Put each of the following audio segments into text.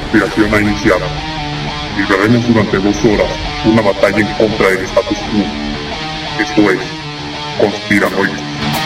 conspiración ha iniciado. Libraremos durante 2 horas una batalla en contra del status quo. Esto es Conspiranoicos.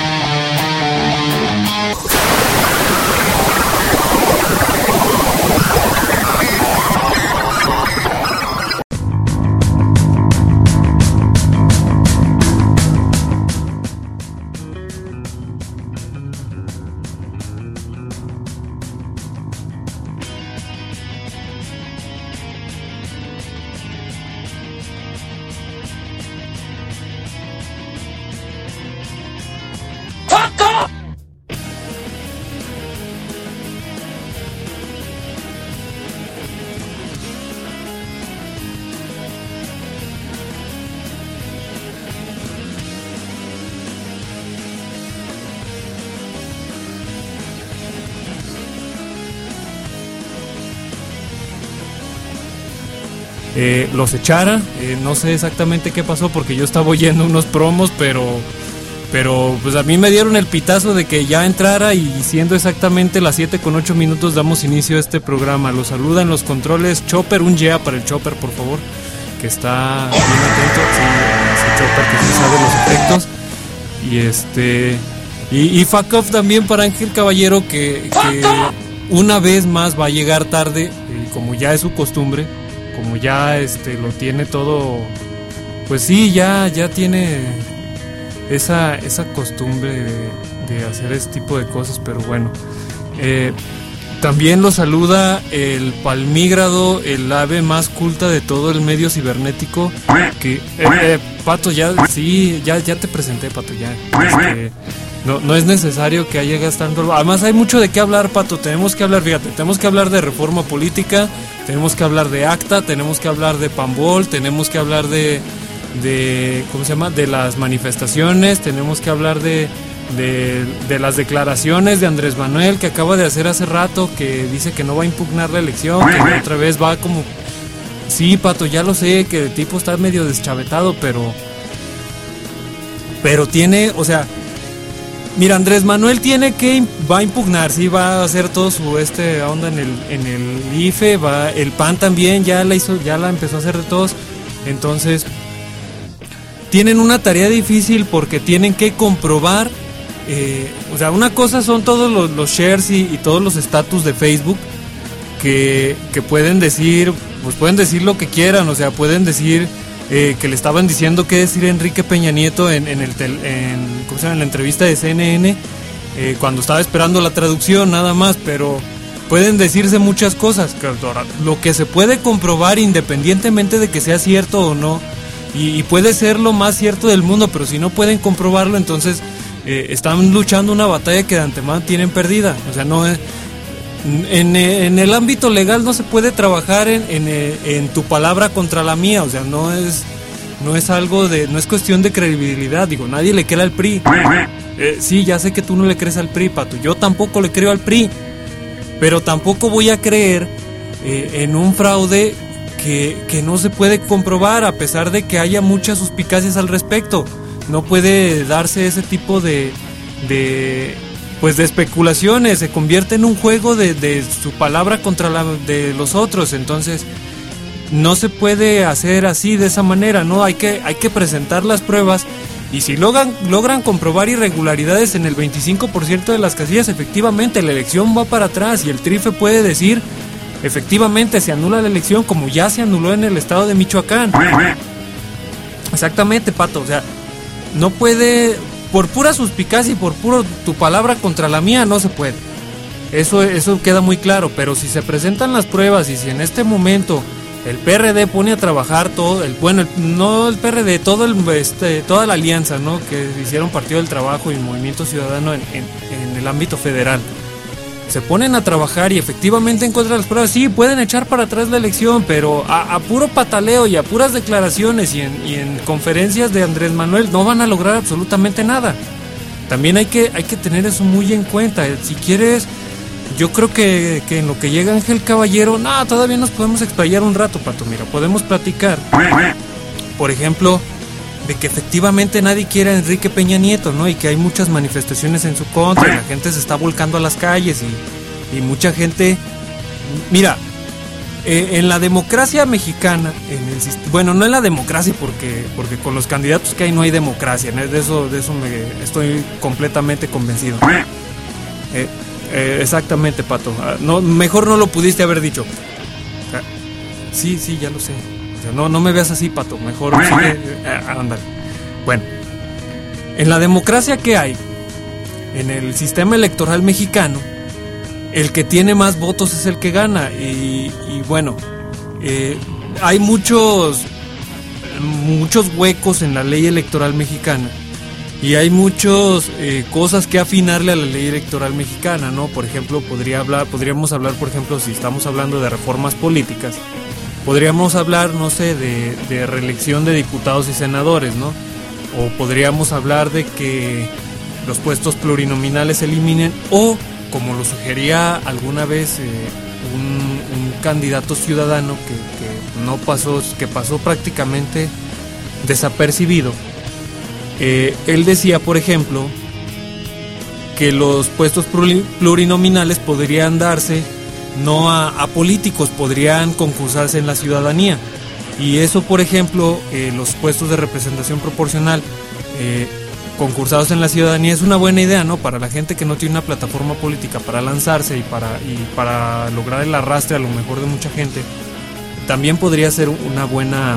Los echara, no sé exactamente qué pasó porque yo estaba oyendo unos promos, pero pues a mí me dieron el pitazo de que ya entrara, y siendo exactamente las 7:08 damos inicio a este programa. Los saludan los controles Chopper, un yeah para el Chopper, por favor, que está bien atento, sí, ese Chopper que sí sabe los efectos, y fuck off también para Ángel Caballero, que una vez más va a llegar tarde, como ya es su costumbre. Como ya lo tiene todo, pues sí, ya tiene esa costumbre de hacer ese tipo de cosas, pero bueno. También lo saluda el palmígrado, el ave más culta de todo el medio cibernético, que Pato, ya te presenté, Pato, ya. No es necesario que llegues tanto. Además hay mucho de qué hablar, Pato. Tenemos que hablar, fíjate, tenemos que hablar de reforma política, tenemos que hablar de ACTA, tenemos que hablar de Pambol, tenemos que hablar de ¿cómo se llama? De las manifestaciones, tenemos que hablar de las declaraciones de Andrés Manuel que acaba de hacer hace rato, que dice que no va a impugnar la elección, que otra vez va como... Sí, Pato, ya lo sé, que el tipo está medio deschavetado, pero tiene, o sea... Mira, Andrés Manuel va a impugnar, sí, va a hacer todo su onda en el IFE, el PAN también ya la empezó a hacer de todos. Entonces, tienen una tarea difícil porque tienen que comprobar, o sea, una cosa son todos los shares y todos los estatus de Facebook que pueden decir, pues pueden decir lo que quieran, o sea, pueden decir que le estaban diciendo qué decir Enrique Peña Nieto en la entrevista de CNN, cuando estaba esperando la traducción nada más, pero pueden decirse muchas cosas. Lo que se puede comprobar independientemente de que sea cierto o no, y puede ser lo más cierto del mundo, pero si no pueden comprobarlo, entonces están luchando una batalla que de antemano tienen perdida. O sea, no es... En el ámbito legal no se puede trabajar en tu palabra contra la mía, o sea, no es algo no es cuestión de credibilidad. Digo, nadie le cree al PRI. Sí, ya sé que tú no le crees al PRI, Pato, yo tampoco le creo al PRI, pero tampoco voy a creer en un fraude que no se puede comprobar, a pesar de que haya muchas suspicacias al respecto. No puede darse ese tipo de especulaciones, se convierte en un juego de su palabra contra la de los otros. Entonces no se puede hacer así, de esa manera, ¿no? Hay que presentar las pruebas, y si logran comprobar irregularidades en el 25% de las casillas, efectivamente la elección va para atrás, y el TRIFE puede decir, efectivamente se anula la elección, como ya se anuló en el estado de Michoacán. Exactamente, Pato, o sea, no puede... Por pura suspicacia y por puro tu palabra contra la mía no se puede. Eso queda muy claro, pero si se presentan las pruebas, y si en este momento el PRD pone a trabajar todo, no el PRD, toda la alianza, ¿no? Que hicieron Partido del Trabajo y Movimiento Ciudadano en el ámbito federal, se ponen a trabajar y efectivamente encuentran las pruebas, sí, pueden echar para atrás la elección, pero a puro pataleo y a puras declaraciones y en conferencias de Andrés Manuel no van a lograr absolutamente nada. También hay que tener eso muy en cuenta. Si quieres, yo creo que en lo que llega Ángel Caballero, todavía nos podemos explayar un rato, Pato. Mira, podemos platicar, por ejemplo, de que efectivamente nadie quiere a Enrique Peña Nieto, ¿no? Y que hay muchas manifestaciones en su contra, y la gente se está volcando a las calles, y mucha gente... Mira, En la democracia mexicana, bueno, no en la democracia porque con los candidatos que hay no hay democracia, ¿no? De eso estoy completamente convencido. Exactamente, Pato. No, mejor no lo pudiste haber dicho. Sí, ya lo sé. O sea, no me veas así, Pato. Mejor sigue. Ándale. Bueno, en la democracia que hay, en el sistema electoral mexicano, el que tiene más votos es el que gana. Y bueno, hay muchos huecos en la ley electoral mexicana. Y hay muchas cosas que afinarle a la ley electoral mexicana, ¿no? Por ejemplo, podríamos hablar, por ejemplo, si estamos hablando de reformas políticas, podríamos hablar, no sé, de reelección de diputados y senadores, ¿no? O podríamos hablar de que los puestos plurinominales se eliminen, o, como lo sugería alguna vez un candidato ciudadano que pasó prácticamente desapercibido. Él decía, por ejemplo, que los puestos plurinominales podrían darse no a políticos, podrían concursarse en la ciudadanía. Y eso, por ejemplo, los puestos de representación proporcional concursados en la ciudadanía es una buena idea, ¿no? Para la gente que no tiene una plataforma política para lanzarse y para lograr el arrastre a lo mejor de mucha gente, también podría ser una buena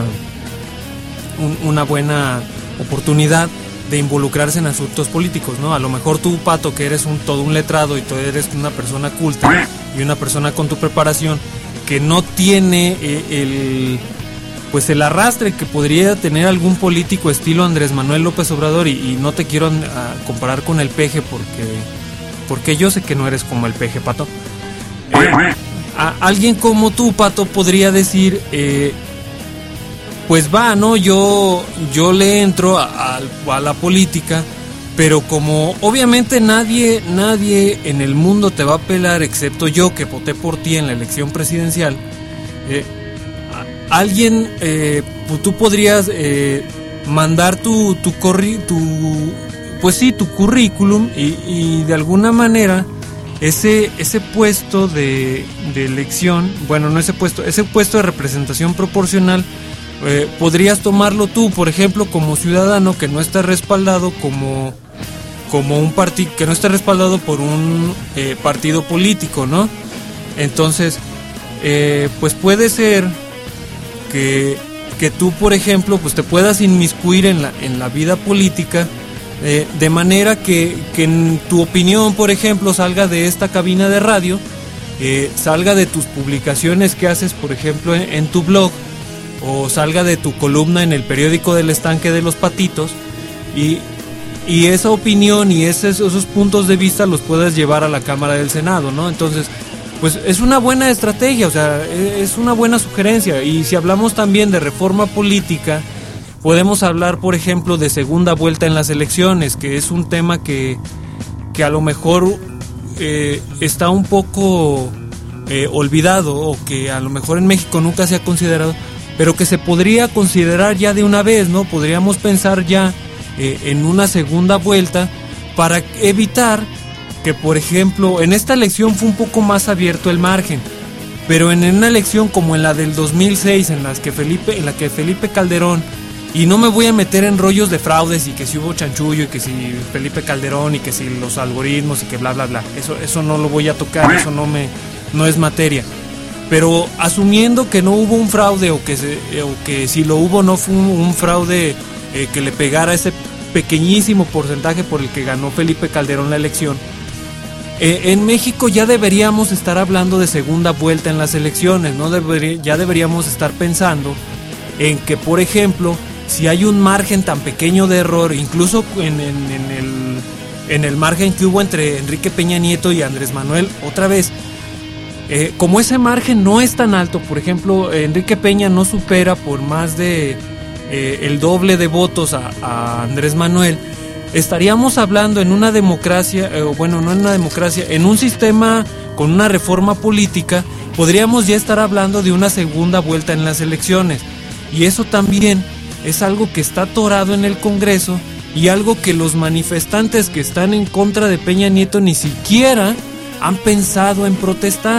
oportunidad de involucrarse en asuntos políticos, ¿no? A lo mejor tú, Pato, que eres todo un letrado y tú eres una persona culta y una persona con tu preparación que no tiene el arrastre que podría tener algún político estilo Andrés Manuel López Obrador, y no te quiero comparar con el Peje porque yo sé que no eres como el Peje, Pato. Alguien como tú, Pato, podría decir pues va, ¿no? Yo le entro a la política, pero como obviamente nadie en el mundo te va a pelar excepto yo, que voté por ti en la elección presidencial, tú podrías mandar tu currículum y de alguna manera ese puesto de elección, bueno, no ese puesto de representación proporcional, podrías tomarlo tú, por ejemplo, como ciudadano que no está respaldado como un partido, que no está respaldado por un partido político, ¿no? Entonces, pues puede ser que tú, por ejemplo, pues te puedas inmiscuir en la vida política, de manera que en tu opinión, por ejemplo, salga de esta cabina de radio, salga de tus publicaciones que haces, por ejemplo, en tu blog, o salga de tu columna en el periódico del Estanque de los Patitos, y esa opinión y esos puntos de vista los puedas llevar a la Cámara del Senado, ¿no? Entonces, pues es una buena estrategia, o sea, es una buena sugerencia. Y si hablamos también de reforma política, podemos hablar, por ejemplo, de segunda vuelta en las elecciones, que es un tema que a lo mejor está un poco olvidado, o que a lo mejor en México nunca se ha considerado, pero que se podría considerar ya de una vez, ¿no? Podríamos pensar ya en una segunda vuelta para evitar que, por ejemplo, en esta elección fue un poco más abierto el margen, pero en una elección como en la del 2006, en la que Felipe Calderón, y no me voy a meter en rollos de fraudes y que si hubo chanchullo y que si Felipe Calderón y que si los algoritmos y que bla bla bla, eso no lo voy a tocar, eso no es materia. Pero asumiendo que no hubo un fraude, o que si lo hubo no fue un fraude que le pegara ese pequeñísimo porcentaje por el que ganó Felipe Calderón la elección, en México ya deberíamos estar hablando de segunda vuelta en las elecciones, ¿no? Ya deberíamos estar pensando en que, por ejemplo, si hay un margen tan pequeño de error, incluso en el margen que hubo entre Enrique Peña Nieto y Andrés Manuel, otra vez, como ese margen no es tan alto, por ejemplo, Enrique Peña no supera por más de el doble de votos a Andrés Manuel, estaríamos hablando en una democracia, no en una democracia, en un sistema con una reforma política, podríamos ya estar hablando de una segunda vuelta en las elecciones. Y eso también es algo que está atorado en el Congreso, y algo que los manifestantes que están en contra de Peña Nieto ni siquiera han pensado en protestar.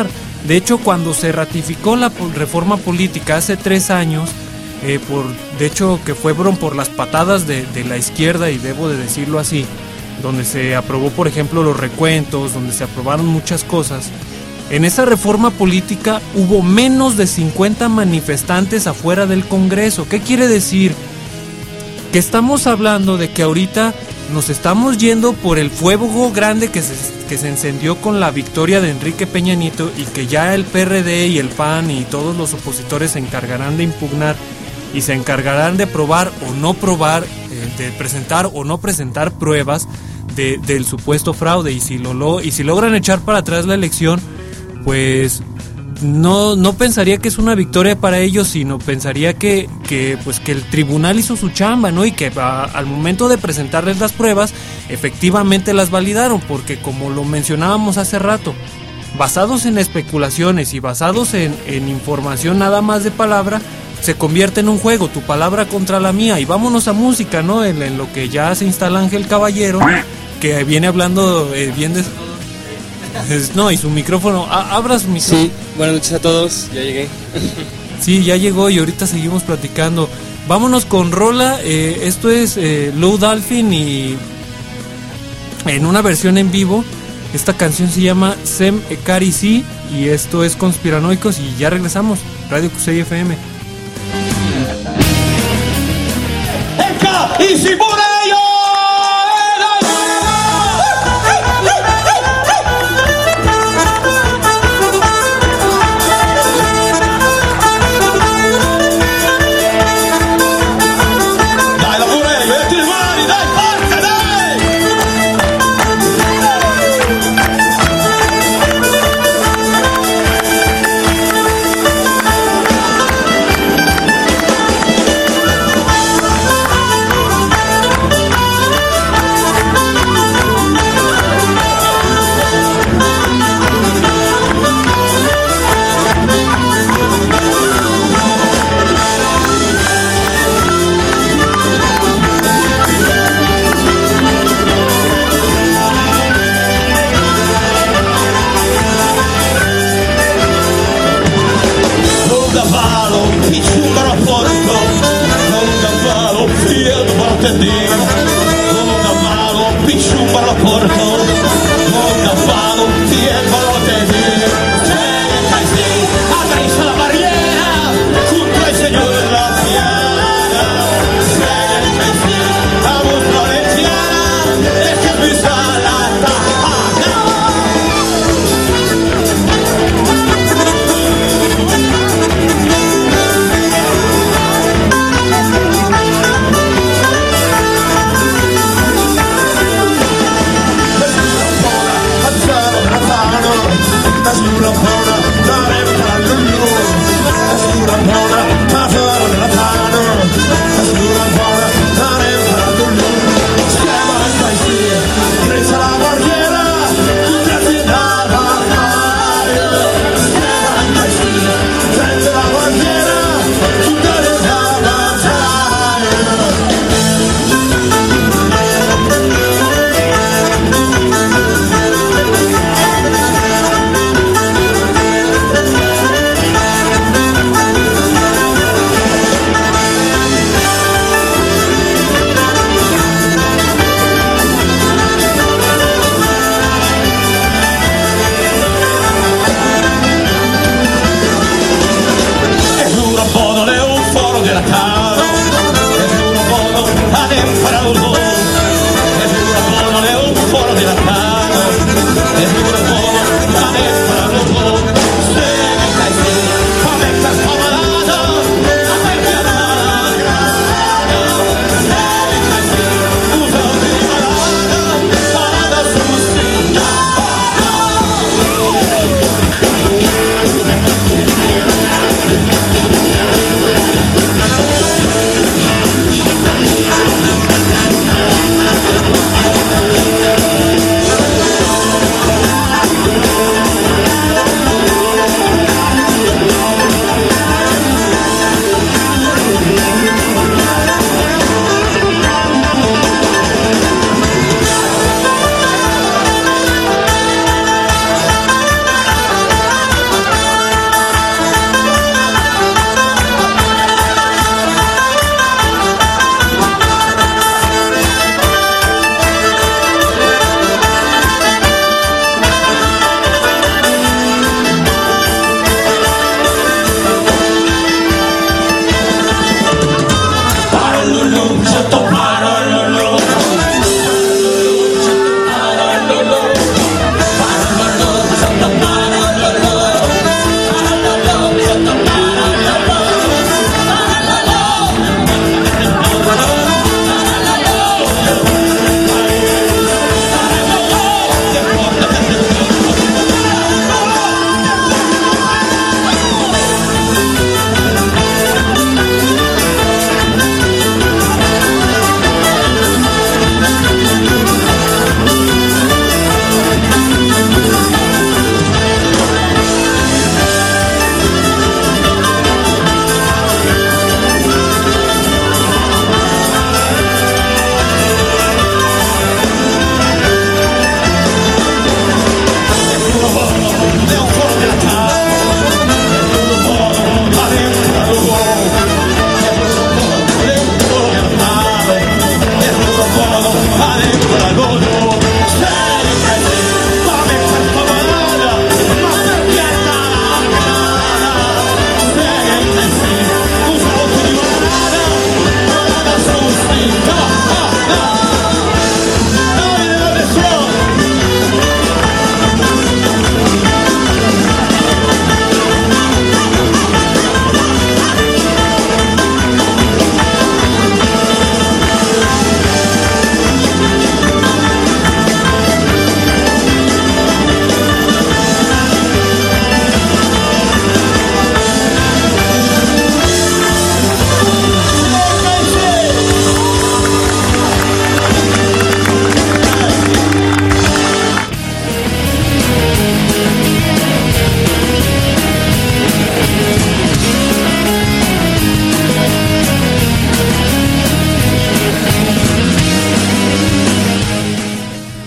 De hecho, cuando se ratificó la reforma política hace 3 años, de hecho que fueron por las patadas de la izquierda, y debo de decirlo así, donde se aprobó, por ejemplo, los recuentos, donde se aprobaron muchas cosas. En esa reforma política hubo menos de 50 manifestantes afuera del Congreso. ¿Qué quiere decir? Que estamos hablando de que ahorita nos estamos yendo por el fuego grande que se encendió con la victoria de Enrique Peña Nieto, y que ya el PRD y el PAN y todos los opositores se encargarán de impugnar y se encargarán de probar o no probar, de presentar o no presentar pruebas del supuesto fraude. Y si logran echar para atrás la elección, pues no pensaría que es una victoria para ellos, sino pensaría que el tribunal hizo su chamba, ¿no? Y que al momento de presentarles las pruebas, efectivamente las validaron, porque como lo mencionábamos hace rato, basados en especulaciones y basados en información nada más de palabra, se convierte en un juego, tu palabra contra la mía. Y vámonos a música, ¿no? En lo que ya se instala Ángel Caballero, que viene hablando bien de... No, y su micrófono, abra su micrófono. Sí, buenas noches a todos, ya llegué. Sí, ya llegó y ahorita seguimos platicando. Vámonos con rola, esto es Low Dolphin, y en una versión en vivo. Esta canción se llama Sem Ekari Si, y esto es Conspiranoicos, y ya regresamos. Radio Kusei FM. Eka Ishimura-yo!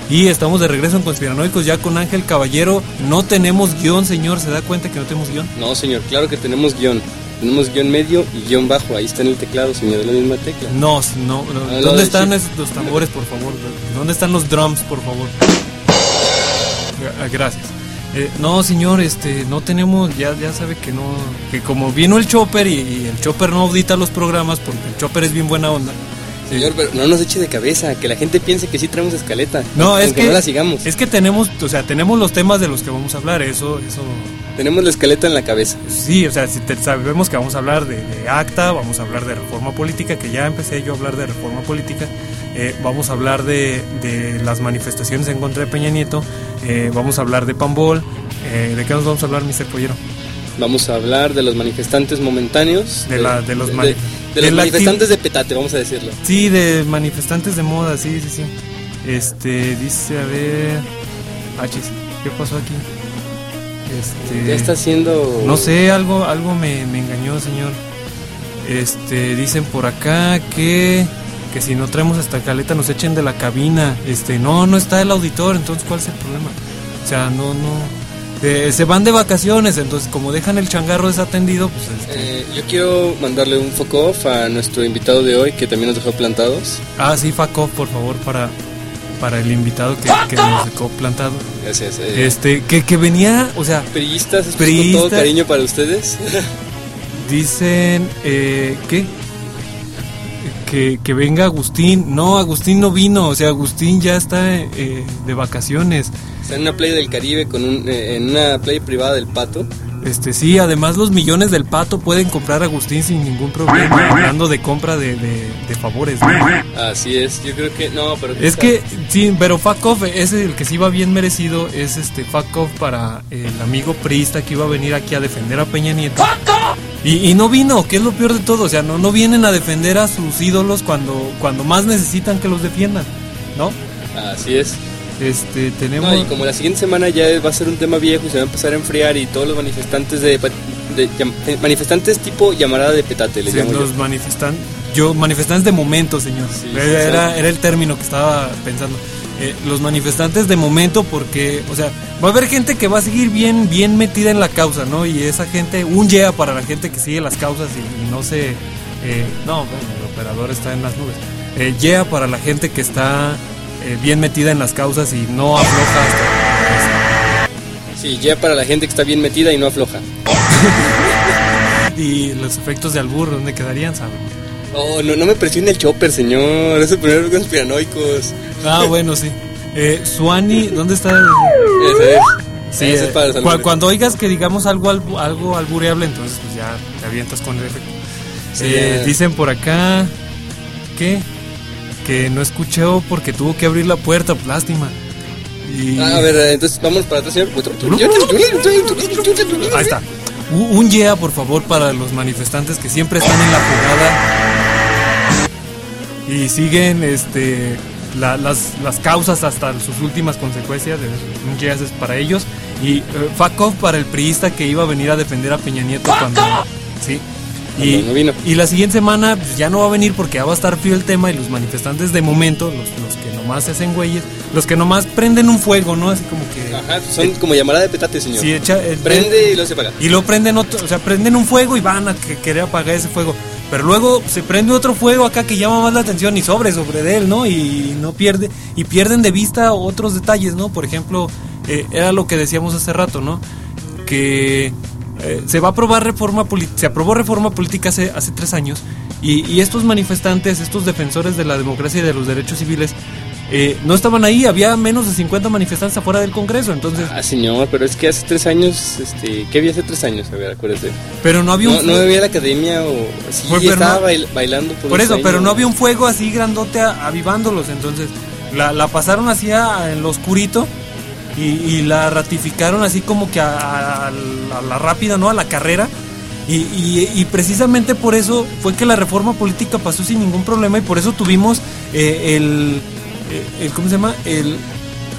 Y estamos de regreso en Conspiranoicos ya con Ángel Caballero. No tenemos guión, señor, ¿se da cuenta que no tenemos guión? No, señor, claro que tenemos guión. Tenemos guión medio y guión bajo. Ahí está en el teclado, señor, de la misma tecla. No. ¿Dónde están los tambores, por favor? ¿Dónde están los drums, por favor? Gracias. No, señor, no tenemos, ya sabe que no, que como vino el Chopper y el Chopper no audita los programas porque el Chopper es bien buena onda. Señor, pero no nos eche de cabeza, que la gente piense que sí traemos escaleta. No, es que no la sigamos. Es que tenemos los temas de los que vamos a hablar, eso. Tenemos la escaleta en la cabeza. Sí, o sea, sabemos que vamos a hablar de ACTA, vamos a hablar de reforma política, que ya empecé yo a hablar de reforma política. Vamos a hablar de las manifestaciones en contra de Peña Nieto, vamos a hablar de Pambol. ¿De qué nos vamos a hablar, Mr. Pollero? Vamos a hablar de los manifestantes momentáneos. De los manifestantes de petate, vamos a decirlo. Sí, de manifestantes de moda, sí. Dice, a ver... ¿qué pasó aquí? ¿Qué está haciendo? No sé, algo me engañó, señor. Dicen por acá que si no traemos esta caleta nos echen de la cabina. No está el auditor, entonces ¿cuál es el problema? O sea, no. Se van de vacaciones, entonces como dejan el changarro desatendido, pues yo quiero mandarle un fuck off a nuestro invitado de hoy, que también nos dejó plantados. Ah, sí, fuck off, por favor, para el invitado que nos dejó plantado. Gracias. Que venía, o sea... Perillistas, con todo cariño para ustedes. Dicen, que venga Agustín. No, Agustín no vino, o sea, Agustín ya está de vacaciones. Está en una playa del Caribe, en una playa privada del Pato. Sí, además los millones del Pato pueden comprar a Agustín sin ningún problema, hablando de compra de favores, ¿no? Así es, yo creo que no, pero... Es que, sí, pero fuck off, es el que sí va bien merecido, es fuck off para el amigo priista que iba a venir aquí a defender a Peña Nieto. Y no vino, que es lo peor de todo, o sea, no vienen a defender a sus ídolos cuando más necesitan que los defiendan, ¿no? Así es. Tenemos... No, y como la siguiente semana ya va a ser un tema viejo y se va a empezar a enfriar, y todos los manifestantes manifestantes tipo llamarada de petate, les llamo los manifestantes de momento, señor. Sí, era el término que estaba pensando. Los manifestantes de momento, porque, o sea, va a haber gente que va a seguir bien metida en la causa, ¿no? Y esa gente, un yeah para la gente que sigue las causas y no se... bueno, el operador está en las nubes. Yeah para la gente que está... bien metida en las causas y no afloja hasta... Sí, ya para la gente que está bien metida y no afloja. Y los efectos de albur, ¿dónde quedarían, saben? Oh, no me presione el Chopper, señor. Es el primer Conspiranoicos. Ah, bueno, sí. Suani, ¿dónde está? Ese es. Sí, ese es para cuando oigas que digamos algo albureable, entonces pues ya te avientas con el efecto. Sí, dicen por acá que no escuchó porque tuvo que abrir la puerta, pues, lástima. A ver, entonces vamos para atrás, señor. Ahí está. Un yeah, por favor, para los manifestantes que siempre están en la jugada y siguen las causas hasta sus últimas consecuencias. Un yeah es para ellos. Y fuck off para el priista que iba a venir a defender a Peña Nieto cuando... Sí. No vino. Y la siguiente semana pues, ya no va a venir porque ya va a estar frío el tema, y los manifestantes de momento, los que nomás se hacen güeyes, los que nomás prenden un fuego, ¿no? Así como que... Ajá, son como llamarada de petate, señor. Sí, prende y luego se apaga. Y lo prenden otro, o sea, prenden un fuego y van a querer apagar ese fuego. Pero luego se prende otro fuego acá que llama más la atención y sobre de él, ¿no? Y pierden de vista otros detalles, ¿no? Por ejemplo, era lo que decíamos hace rato, ¿no? Que... se aprobó reforma política hace 3 años y estos manifestantes, estos defensores de la democracia y de los derechos civiles no estaban ahí, había menos de 50 manifestantes afuera del Congreso, entonces... Ah, señor, pero es que hace 3 años, ¿qué había hace 3 años? A ver, acuérdate. Pero no había no había la academia o... Sí, estaba bailando por eso, pero no había un fuego así grandote avivándolos, entonces la pasaron así en lo oscurito. Y la ratificaron así como que a la rápida, ¿no? A la carrera. Y precisamente por eso fue que la reforma política pasó sin ningún problema, y por eso tuvimos ¿cómo se llama?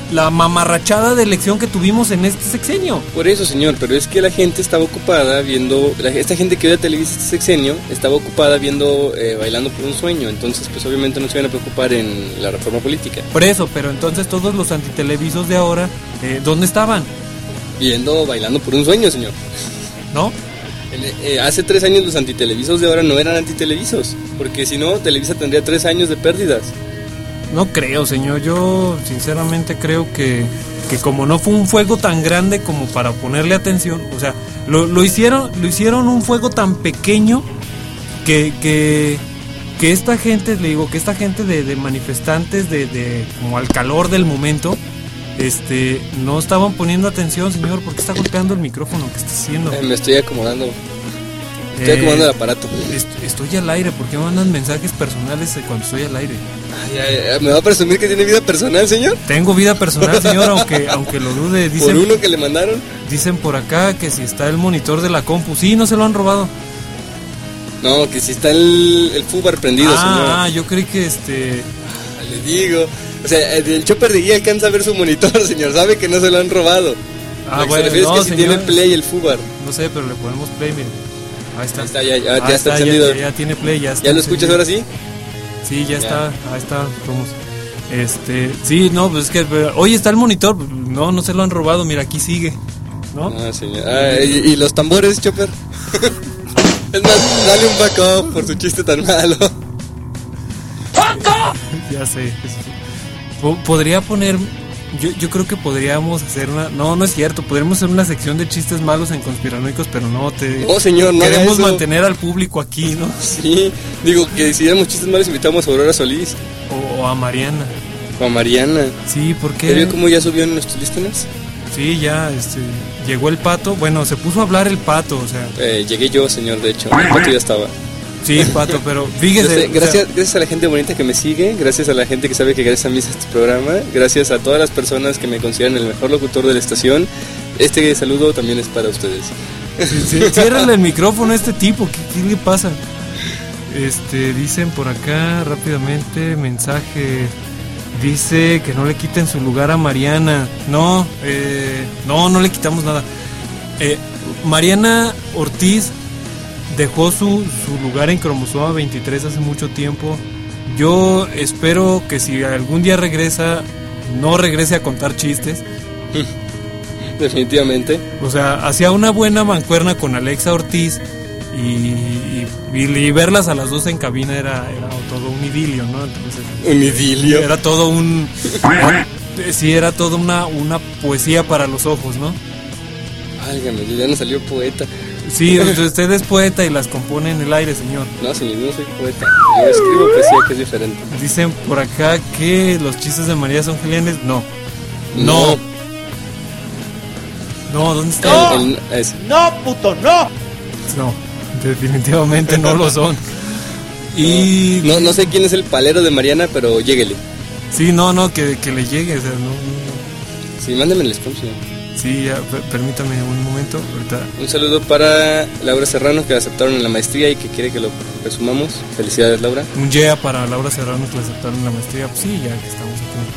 la mamarrachada de elección que tuvimos en este sexenio. Por eso, señor, pero es que la gente estaba ocupada viendo, esta gente que ve a Televisa este sexenio estaba ocupada viendo Bailando por un Sueño, entonces pues obviamente no se iban a preocupar en la reforma política. Por eso, pero entonces todos los antitelevisos de ahora, ¿dónde estaban? Viendo Bailando por un Sueño, señor. ¿No? Hace 3 años los antitelevisos de ahora no eran antitelevisos, porque si no, Televisa tendría 3 años de pérdidas. No creo, señor, yo sinceramente creo que como no fue un fuego tan grande como para ponerle atención, o sea, lo hicieron un fuego tan pequeño que esta gente, le digo, que esta gente de manifestantes de como al calor del momento, no estaban poniendo atención, señor. ¿Por qué está golpeando el micrófono? ¿Qué está haciendo? Me estoy acomodando. Estoy acomodando el aparato. Estoy al aire. ¿Por qué me mandan mensajes personales cuando estoy al aire? ¿Me va a presumir que tiene vida personal, señor? Tengo vida personal, señor, aunque lo dude. Dicen, ¿por uno que le mandaron? Dicen por acá que si está el monitor de la compu. Sí, no se lo han robado. No, que si está el FUBAR prendido, señor. Ah, yo creí que le digo. O sea, el chopper de guía alcanza a ver su monitor, señor. Sabe que no se lo han robado. Bueno, es que si tiene play el FUBAR. No sé, pero le ponemos play, miren. Ahí está. Ya está encendido. Ya tiene play, ya está. ¿Ya lo escuchas ahora sí? Sí, ya está. Ahí está. Vamos. Sí, no, pues es que oye, está el monitor. No se lo han robado. Mira, aquí sigue, ¿no? Ah, señor. ¿Y los tambores, chopper? Es más, dale un backup por su chiste tan malo. Ya sé. Podría poner. Yo creo que podríamos hacer una. No es cierto. Podríamos hacer una sección de chistes malos en Conspiranoicos, pero no. Señor, no. Queremos mantener al público aquí, ¿no? Sí. Digo que si hiciéramos chistes malos, invitamos a Aurora Solís. O a Mariana. O a Mariana. Sí, ¿por qué? ¿Ya vio cómo ya subió en nuestros listines? Sí, ya, llegó el Pato. Bueno, se puso a hablar el Pato, o sea. Llegué yo, señor, de hecho. El Pato ya estaba. Sí, Pato, pero fíjese. Gracias a la gente bonita que me sigue, gracias a la gente que sabe que gracias a mí es este programa, gracias a todas las personas que me consideran el mejor locutor de la estación. Este saludo también es para ustedes. Ciérrale el micrófono a este tipo, ¿qué le pasa? Dicen por acá rápidamente, mensaje. Dice que no le quiten su lugar a Mariana. No le quitamos nada. Mariana Ortiz dejó su lugar en Cromosoma 23 hace mucho tiempo. Yo espero que si algún día regresa, no regrese a contar chistes. Definitivamente. O sea, hacía una buena mancuerna con Alexa Ortiz y verlas a las dos en cabina era todo un idilio, ¿no? Entonces, ¿un idilio? Era todo era toda una poesía para los ojos, ¿no? Válgame, ya no salió poeta. Sí, usted es poeta y las compone en el aire, señor. No, señor, yo no soy poeta. Yo escribo poesía, que es diferente. Dicen por acá que los chistes de María son geniales. No, ¿dónde está? No, puto, no. No, definitivamente no lo son. Y no sé quién es el palero de Mariana, pero lléguele. Sí, que le llegue, o sea, no. Sí, mándame el spam, señor. Sí, ya, permítame un momento. Ahorita. Un saludo para Laura Serrano, que la aceptaron en la maestría y que quiere que lo presumamos. Felicidades, Laura. Un yeah para Laura Serrano, que la aceptaron en la maestría. Pues sí, ya que estamos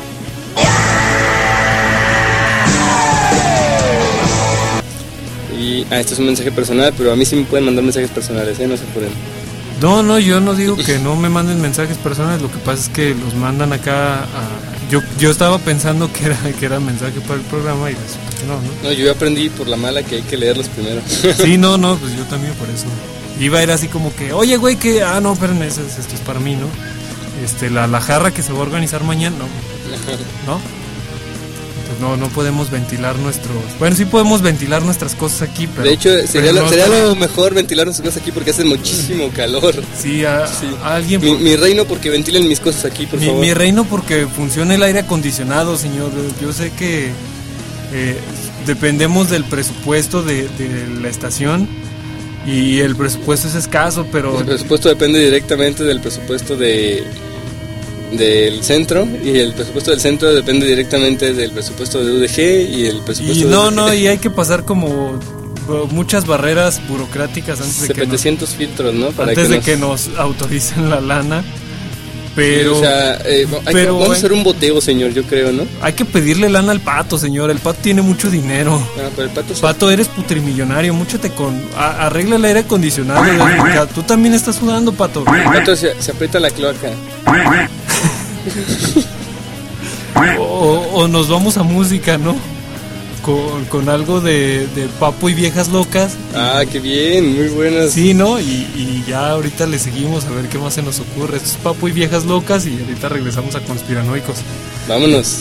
aquí. Y este es un mensaje personal, pero a mí sí me pueden mandar mensajes personales, no se apuren. No, yo no digo que no me manden mensajes personales. Lo que pasa es que los mandan acá a... Yo estaba pensando que era mensaje para el programa y resulta que no. No, yo aprendí por la mala que hay que leerlos primero. Sí, pues yo también por eso. Iba a ir así como que, oye, güey, que... no, espérenme, esto es para mí, ¿no? La jarra que se va a organizar mañana, ¿no? Entonces no podemos ventilar nuestros... Bueno, sí podemos ventilar nuestras cosas aquí, pero... De hecho, sería lo mejor ventilar nuestras cosas aquí porque hace muchísimo calor. Sí, alguien... Mi reino porque ventilen mis cosas aquí, por favor. Mi reino porque funciona el aire acondicionado, señor. Yo sé que dependemos del presupuesto de la estación y el presupuesto es escaso, pero... El presupuesto depende directamente del presupuesto del centro, y el presupuesto del centro depende directamente del presupuesto de UDG y el presupuesto y hay que pasar como muchas barreras burocráticas antes de 700 filtros, ¿no? Que nos autoricen la lana. Pero, o sea, vamos a hacer un boteo, señor, yo creo, ¿no? Hay que pedirle lana al Pato, señor. El Pato tiene mucho dinero. Pero el Pato... Pato, eres putrimillonario. Arregla el aire acondicionado. Tú también estás sudando, Pato. El Pato se aprieta la cloaca. O nos vamos a música, ¿no? Con algo de Papo y Viejas Locas. Ah, qué bien, muy buenas. Sí, ¿no? Y ya ahorita le seguimos a ver qué más se nos ocurre. Esto es Papo y Viejas Locas y ahorita regresamos a Conspiranoicos. Vámonos.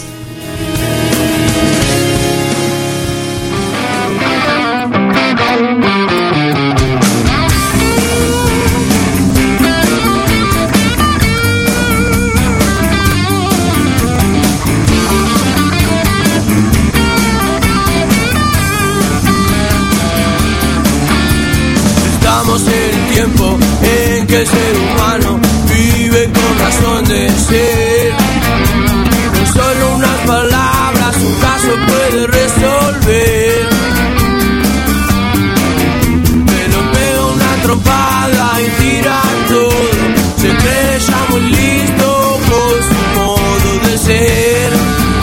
Tiempo en que el ser humano vive con razón de ser. Con solo unas palabras un caso puede resolver. Me lo pega una trompada y tira todo. Se cree ya muy listo con su modo de ser.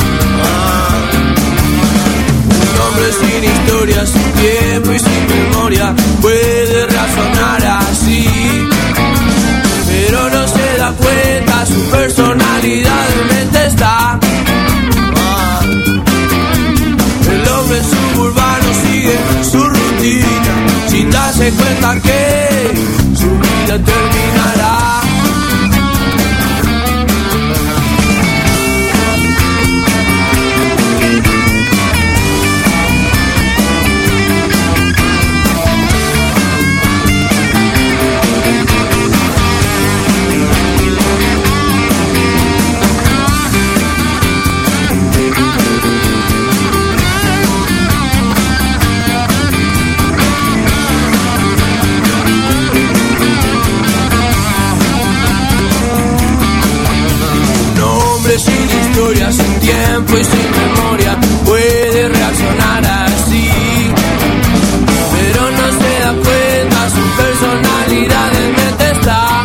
Un hombre sin historia, sin tiempo y sin memoria puede razonar así, pero no se da cuenta, su personalidad en mente está. El hombre suburbano sigue su rutina, sin darse cuenta que su vida terminará. Sin historia, sin tiempo y sin memoria puede reaccionar así, pero no se da cuenta, su personalidad en mente está.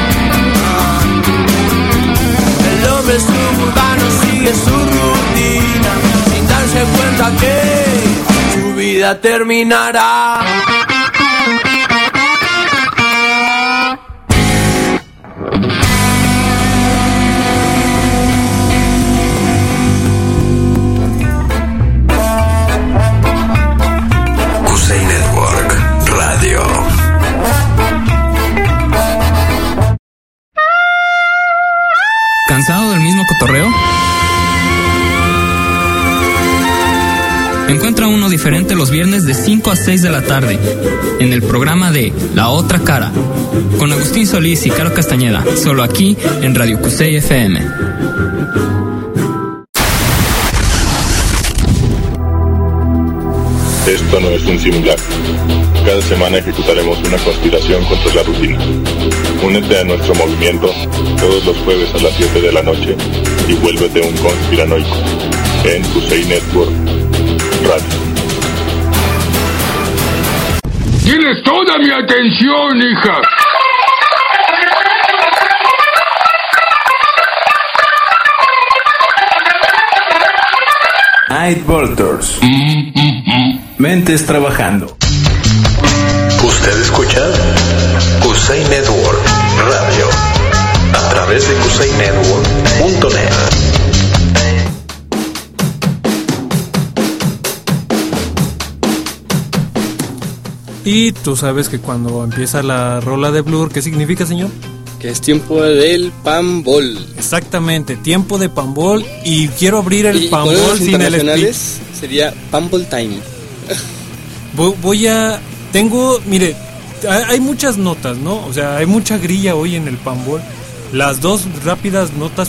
El hombre suburbano sigue su rutina, sin darse cuenta que su vida terminará. ¿Cansado del mismo cotorreo? Encuentra uno diferente los viernes de 5 a 6 de la tarde en el programa de La Otra Cara con Agustín Solís y Caro Castañeda, solo aquí en Radio Cusey FM. Esto no es un simulacro. Cada semana ejecutaremos una conspiración contra la rutina. Únete a nuestro movimiento todos los jueves a las 7 de la noche y vuélvete un conspiranoico en Cusey Network Radio. ¡Tienes toda mi atención, hija! Night Voltors. Mentes trabajando. Usted escucha Cusey Network Radio a través de CuseyNetwork.net. Y tú sabes que cuando empieza la rola de Blur, ¿qué significa, señor? Que es tiempo del Pambol. Exactamente, tiempo de Pambol. Y quiero abrir el Pambol sin el speech. Sería Pambol Time. Mire, hay muchas notas, ¿no? O sea, hay mucha grilla hoy en el Pambol. Las dos rápidas notas.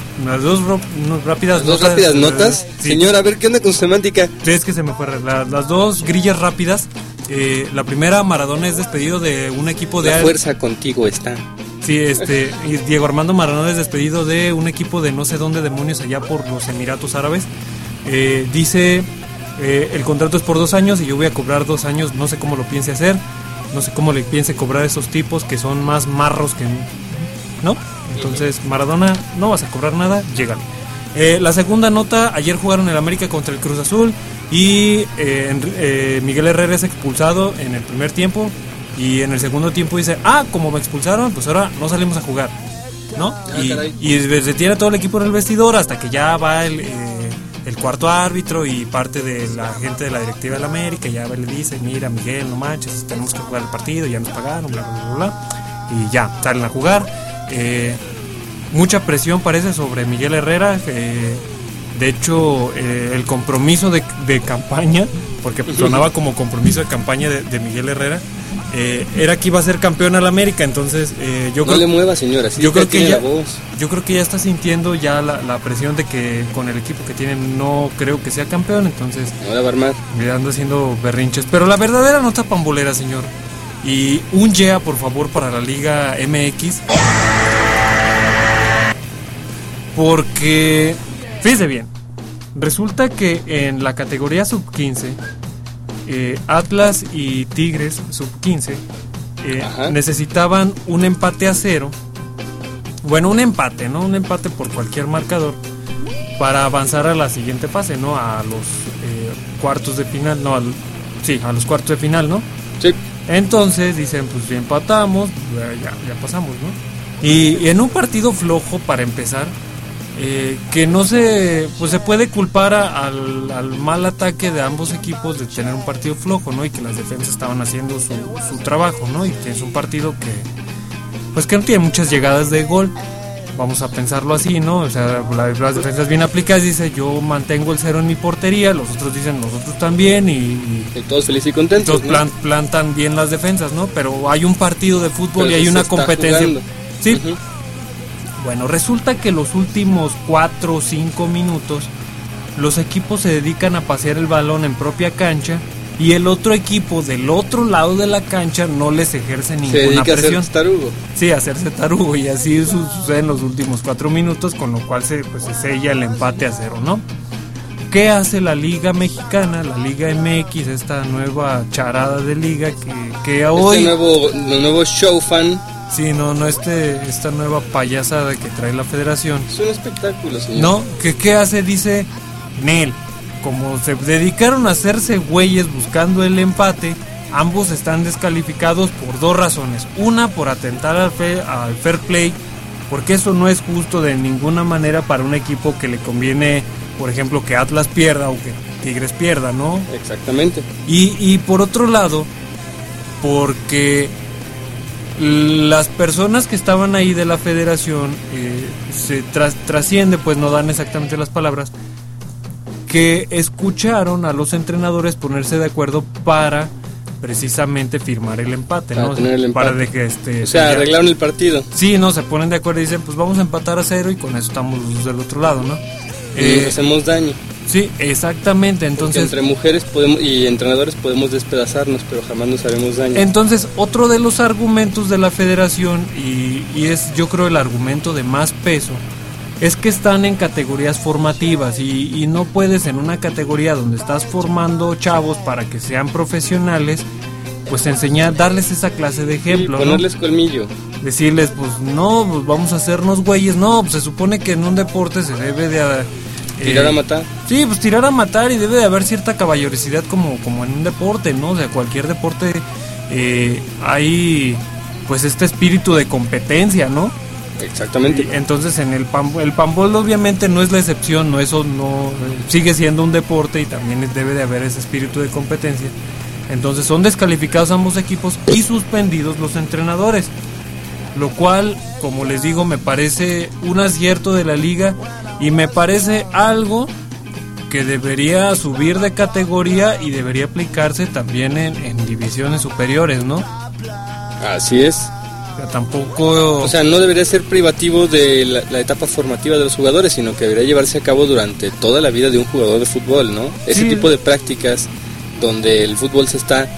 Sí. Señor, a ver, ¿qué onda con su semántica? Sí, es que se me fue. Las dos grillas rápidas. La primera, Maradona es despedido de un equipo de... La fuerza contigo está. Sí, y Diego Armando Maradona es despedido de un equipo de no sé dónde demonios allá por los Emiratos Árabes. Dice, el contrato es por 2 años y yo voy a cobrar 2 años, no sé cómo lo piense hacer, no sé cómo le piense cobrar a esos tipos que son más marros que... ¿No? Entonces, Maradona, no vas a cobrar nada, llégale. La segunda nota, ayer jugaron el América contra el Cruz Azul y Miguel Herrera es expulsado en el primer tiempo y en el segundo tiempo dice, como me expulsaron, pues ahora no salimos a jugar, ¿no? Y se tira todo el equipo en el vestidor hasta que ya va el cuarto árbitro y parte de la gente de la directiva del América, ya le dice, mira Miguel, no manches, tenemos que jugar el partido, ya nos pagaron, bla, bla, bla, bla, y ya, salen a jugar. Mucha presión parece sobre Miguel Herrera, de hecho el compromiso de campaña, porque sonaba como compromiso de campaña de Miguel Herrera, era que iba a ser campeón al América, entonces yo no le mueva, señora, yo creo que ya está sintiendo ya la presión de que con el equipo que tiene no creo que sea campeón, entonces no la va a armar, anda haciendo berrinches, pero la verdadera nota pambolera, señor, y un yeah por favor para la Liga MX, porque fíjese bien, resulta que en la categoría sub-15 Atlas y Tigres sub-15 necesitaban un empate a 0. Bueno, un empate, ¿no? Un empate por cualquier marcador para avanzar a la siguiente fase, ¿no? A los cuartos de final, a los cuartos de final, ¿no? Sí. Entonces dicen, pues si empatamos, ya pasamos, ¿no? Y en un partido flojo para empezar, que no se puede culpar al mal ataque de ambos equipos de tener un partido flojo, ¿no? Y que las defensas estaban haciendo su trabajo, ¿no? Y que es un partido que no tiene muchas llegadas de gol, vamos a pensarlo así, ¿no? O sea, las defensas bien aplicadas, dice, yo mantengo el 0 en mi portería, los otros dicen, nosotros también, y todos felices y contentos, todos plantan bien las defensas, ¿no? Pero hay un partido de fútbol y hay una competencia. Jugando. Sí. Bueno, resulta que los últimos 4 o 5 minutos los equipos se dedican a pasear el balón en propia cancha y el otro equipo del otro lado de la cancha no les ejerce ninguna presión. Se dedica a hacerse tarugo. Sí, a hacerse tarugo, y así sucede en los últimos 4 minutos, con lo cual se sella el empate a 0, ¿no? ¿Qué hace la Liga Mexicana, la Liga MX, esta nueva charada de liga que hoy... nuevo show fan... Sí, esta nueva payasada que trae la federación. Es un espectáculo, señor. No, ¿qué hace? Dice, Nel, como se dedicaron a hacerse güeyes buscando el empate, ambos están descalificados por 2 razones. Una, por atentar al fair play, porque eso no es justo de ninguna manera para un equipo que le conviene, por ejemplo, que Atlas pierda o que Tigres pierda, ¿no? Exactamente. Y por otro lado, porque... las personas que estaban ahí de la federación se trasciende, pues no dan exactamente las palabras, que escucharon a los entrenadores ponerse de acuerdo para precisamente firmar el empate, para ¿no? Tener el empate. Para de que arreglaron el partido. Sí, no, se ponen de acuerdo y dicen, pues vamos a empatar a 0 y con eso estamos del otro lado, ¿no? Y hacemos daño. Sí, exactamente. Entonces, porque entre mujeres y entrenadores podemos despedazarnos, pero jamás nos haremos daño. Entonces, otro de los argumentos de la federación, y es yo creo el argumento de más peso, es que están en categorías formativas y no puedes en una categoría donde estás formando chavos para que sean profesionales, pues darles esa clase de ejemplo, sí, ponerles, ¿no? Colmillo. Decirles, pues no, pues vamos a hacernos güeyes, no, pues se supone que en un deporte se debe de... tirar a matar. Sí, pues tirar a matar, y debe de haber cierta caballerosidad como en un deporte, ¿no? O sea, cualquier deporte hay pues este espíritu de competencia, ¿no? Exactamente. Entonces en el pambol obviamente no es la excepción, no, eso no sigue siendo un deporte y también debe de haber ese espíritu de competencia. Entonces son descalificados ambos equipos y suspendidos los entrenadores, lo cual, como les digo, me parece un acierto de la liga y me parece algo que debería subir de categoría y debería aplicarse también en divisiones superiores, ¿no? Así es. Tampoco... O sea, no debería ser privativo de la etapa formativa de los jugadores, sino que debería llevarse a cabo durante toda la vida de un jugador de fútbol, ¿no? Ese tipo de prácticas donde el fútbol se está...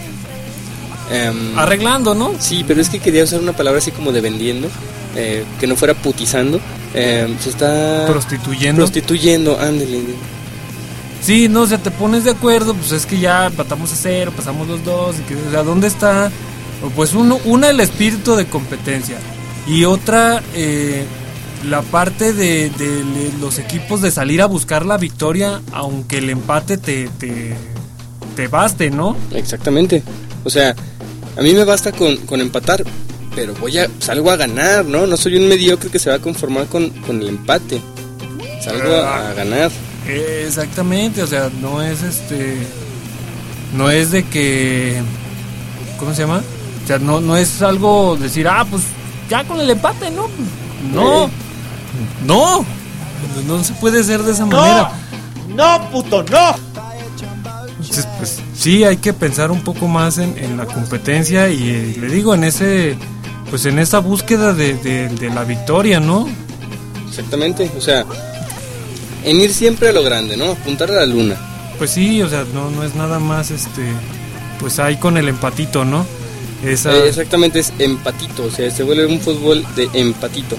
arreglando, ¿no? Sí, pero es que quería usar una palabra así como de vendiendo, que no fuera putizando. Se está... Prostituyendo, ándale. Sí, no, o sea, te pones de acuerdo, pues es que ya empatamos a 0, pasamos los 2, y que, o sea, ¿dónde está? Pues una, el espíritu de competencia, y otra, la parte de los equipos de salir a buscar la victoria, aunque el empate te baste, ¿no? Exactamente. O sea, a mí me basta con empatar, pero salgo a ganar, ¿no? No soy un mediocre que se va a conformar con el empate. Salgo a ganar. Exactamente, o sea, no es de que, ¿cómo se llama? O sea, no es algo decir, pues ya con el empate, ¿no? No se puede ser de esa manera. No, puto, no. Entonces, pues sí, hay que pensar un poco más en la competencia y le digo, en esa búsqueda de la victoria, ¿no? Exactamente, o sea, en ir siempre a lo grande, ¿no? Apuntar a la luna. Pues sí, o sea, no es nada más, pues ahí con el empatito, ¿no? Exactamente, es empatito, o sea, se vuelve un fútbol de empatito.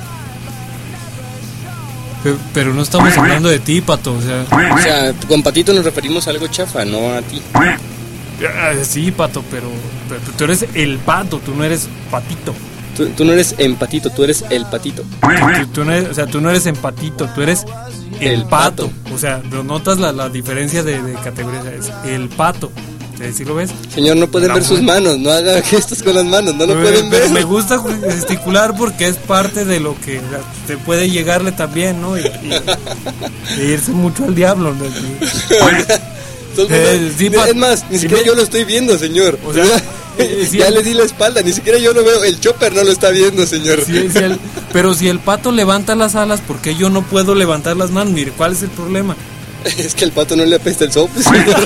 Pero no estamos hablando de ti, Pato, o sea, con patito nos referimos a algo chafa, no a ti. Sí, Pato, pero tú eres el pato, tú no eres patito. Tú no eres empatito, tú eres el patito. Tú no eres empatito, tú eres el pato. O sea, notas la diferencia de categoría, es el pato. ¿Sí lo ves? Señor, no pueden ver sus manos, no haga gestos con las manos, no lo pueden ver. Me gusta gesticular porque es parte de lo que te puede llegarle también, ¿no? Y irse mucho al diablo, ¿no? Es más, ni siquiera yo lo estoy viendo, señor. O sea, ya le di la espalda, ni siquiera yo lo veo. El Chopper no lo está viendo, señor. Pero si el pato levanta las alas, ¿por qué yo no puedo levantar las manos? Mire, ¿cuál es el problema? Es que el pato no le apesta el sopo, señor.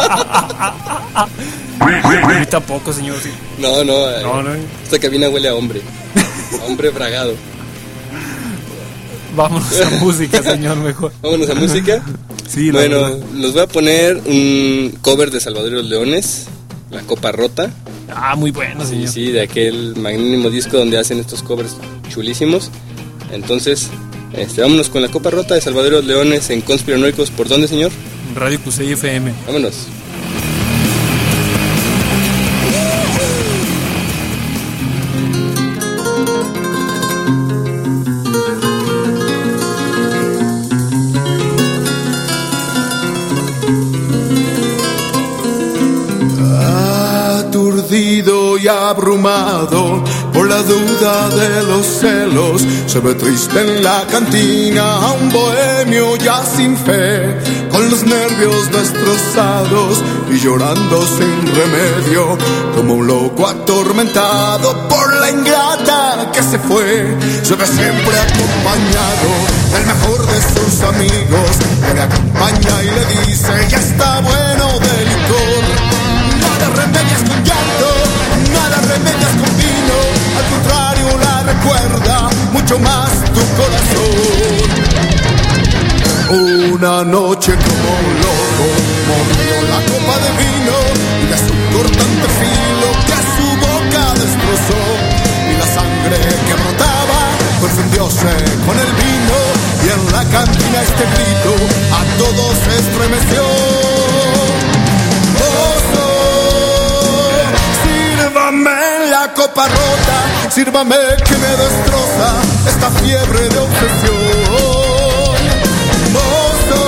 A mí tampoco, señor. Sí. No. Esta cabina huele a hombre. Hombre bragado. Vámonos a música, señor, mejor. Vámonos a música. Sí, bueno, nos voy a poner un cover de Salvador y los Leones, La Copa Rota. Muy bueno, señor. Sí, de aquel magnánimo disco donde hacen estos covers chulísimos. Entonces, vámonos con La Copa Rota de Salvador y los Leones en Conspiranoicos. ¿Por dónde, señor? Radio Cusey FM. Vámonos. Y abrumado por la duda de los celos, se ve triste en la cantina a un bohemio ya sin fe, con los nervios destrozados y llorando sin remedio, como un loco atormentado por la ingrata que se fue. Se ve siempre acompañado del mejor de sus amigos, que le acompaña y le dice: ya está bueno de licor. Nada remedias con llanto, nada remedias con vino, al contrario la recuerda mucho más tu corazón. Una noche como un loco mordió la copa de vino y de su cortante filo que su boca destrozó, y la sangre que brotaba confundióse con el vino, y en la cantina este grito a todos estremeció: sírvame la copa rota, sírvame que me destroza esta fiebre de obsesión. Mozo,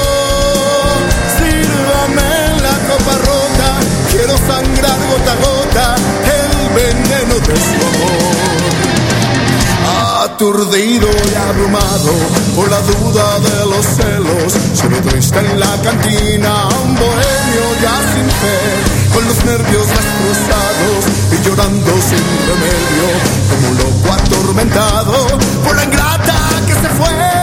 sírvame la copa rota, quiero sangrar gota a gota el veneno de su amor. Aturdido y abrumado por la duda de los celos, se ve triste en la cantina un bohemio ya sin fe, con los nervios destrozados y llorando sin remedio, como un loco atormentado por la ingrata que se fue.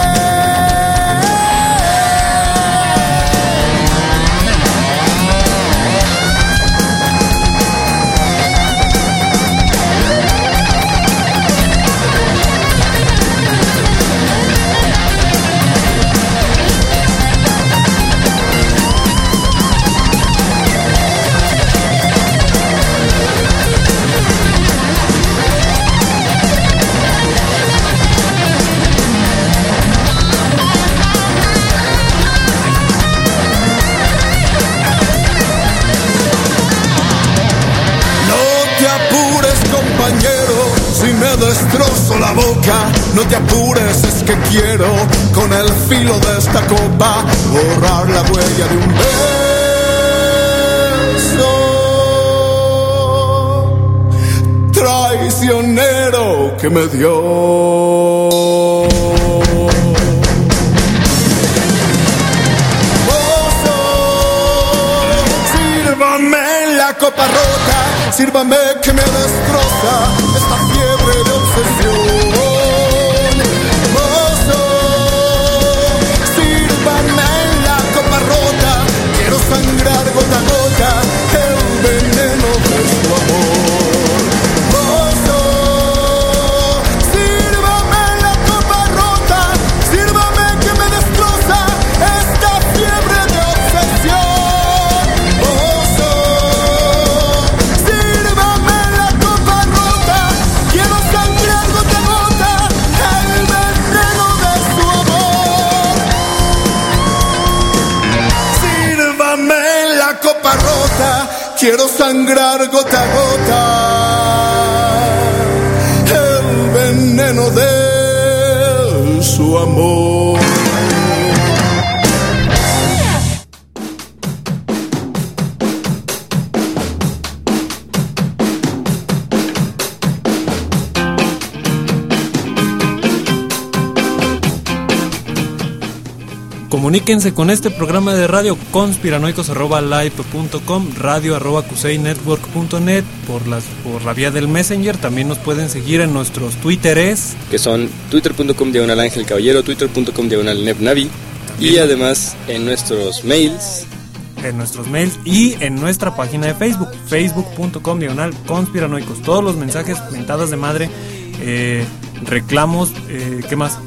destrozo la boca. No te apures, es que quiero con el filo de esta copa borrar la huella de un beso traicionero que me dio. Copa rota, sírvame que me destroza esta fiebre de obsesión. Mozo, sírvame la copa rota, quiero sangrar gota a gota el veneno de tu amor. Mozo, sírvame la copa rota, sírvame que me destroza esta fiebre de obsesión. Quiero sangrar gota a gota el veneno de su amor. Comuníquense con este programa de radio conspiranoicos@live.com, radio@cusainetwork.net por la vía del Messenger. También nos pueden seguir en nuestros Twitteres, que son twitter.com/Ángel Caballero, twitter.com/NebNavi, y además en nuestros mails y en nuestra página de Facebook, facebook.com/conspiranoicos. Todos los mensajes, mentadas de madre, reclamos, ¿qué más?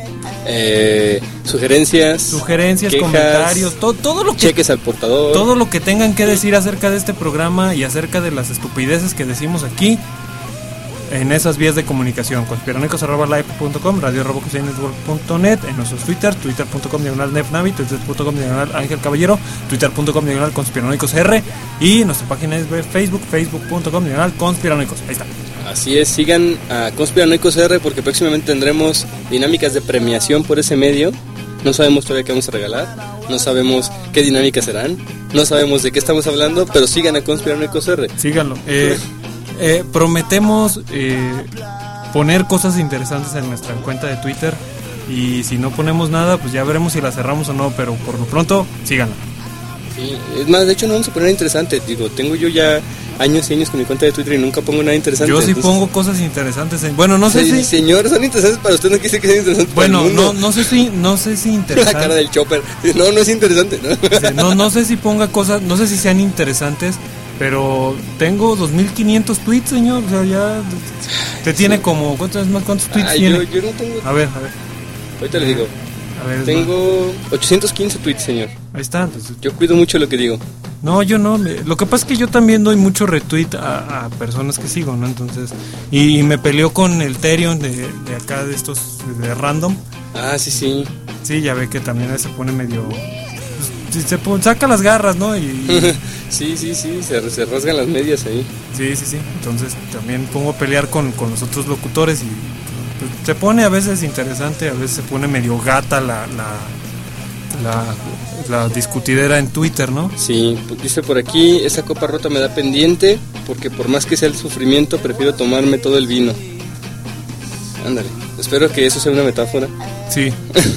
Sugerencias, quejas, comentarios, todo lo que, cheques al portador, todo lo que tengan que decir acerca de este programa y acerca de las estupideces que decimos aquí en esas vías de comunicación. conspiranoicos@live.com, radio@cusainetwork.net, en nuestros Twitter, twitter.com/NebNavi, twitter.com/Ángel Caballero, twitter.com/conspiranoicosr, y nuestra página es Facebook, facebook.com/conspiranoicos. Ahí está. Así es, sigan a Conspiranoicos R porque próximamente tendremos dinámicas de premiación por ese medio. No sabemos todavía qué vamos a regalar, no sabemos qué dinámicas serán, no sabemos de qué estamos hablando, pero sigan a Conspiranoicos R. Síganlo. Prometemos poner cosas interesantes en nuestra cuenta de Twitter, y si no ponemos nada, pues ya veremos si la cerramos o no, pero por lo pronto, síganla. Sí, es más, de hecho no vamos a poner interesante. Digo, tengo yo ya años y años con mi cuenta de Twitter y nunca pongo nada interesante. Yo sí pongo cosas interesantes. Bueno, no sé si... Señor, son interesantes para usted, no quise que sean interesantes para el mundo. no sé si interesante. La cara del Chopper. No es interesante, ¿no? No sé si ponga cosas, no sé si sean interesantes, pero tengo 2500 tweets, señor. O sea, ya te tiene como... ¿Cuántos tweets tiene? Yo no tengo... A ver. Ahorita le digo. A ver, tengo 815 tweets, señor. Ahí está, entonces. Yo cuido mucho lo que digo. No, yo no. Lo que pasa es que yo también doy mucho retweet a personas que sigo, ¿no? Entonces, y me peleó con el Terion de acá, de estos de Random. Ah, sí. Sí, ya ve que también se pone medio... saca las garras, ¿no? Sí, se rasgan las medias ahí. Sí. Entonces también pongo a pelear con los otros locutores y pues, se pone a veces interesante, a veces se pone medio gata la discutidera en Twitter, ¿no? Sí, dice por aquí, esa copa rota me da pendiente porque por más que sea el sufrimiento prefiero tomarme todo el vino. Ándale, espero que eso sea una metáfora. Sí.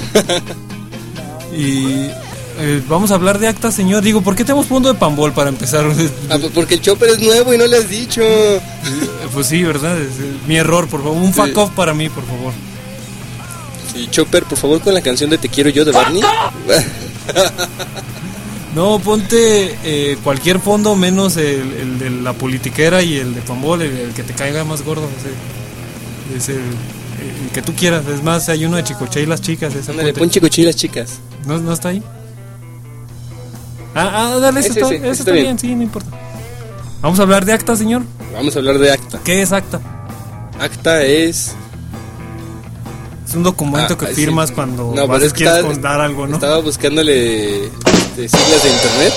Y vamos a hablar de acta, señor. Digo, ¿por qué tenemos fondo de Pambol para empezar? Porque el Chopper es nuevo y no le has dicho. Pues sí, ¿verdad? Es mi error, por favor. Un fuck off para mí, por favor. Sí, Chopper, por favor, con la canción de Te quiero yo de Barney. No, ponte cualquier fondo menos el de la politiquera y el de Pambol, el que te caiga más gordo. El que tú quieras. Es más, hay uno de Chicoche y las chicas. Ándale, pon Chicoche y las chicas. ¿No está ahí? Dale, ese está bien, sí, no importa. ¿Vamos a hablar de acta, señor? Vamos a hablar de acta. ¿Qué es acta? Acta es un documento que firmas cuando quieres contar algo, ¿no? Estaba buscándole siglas de internet.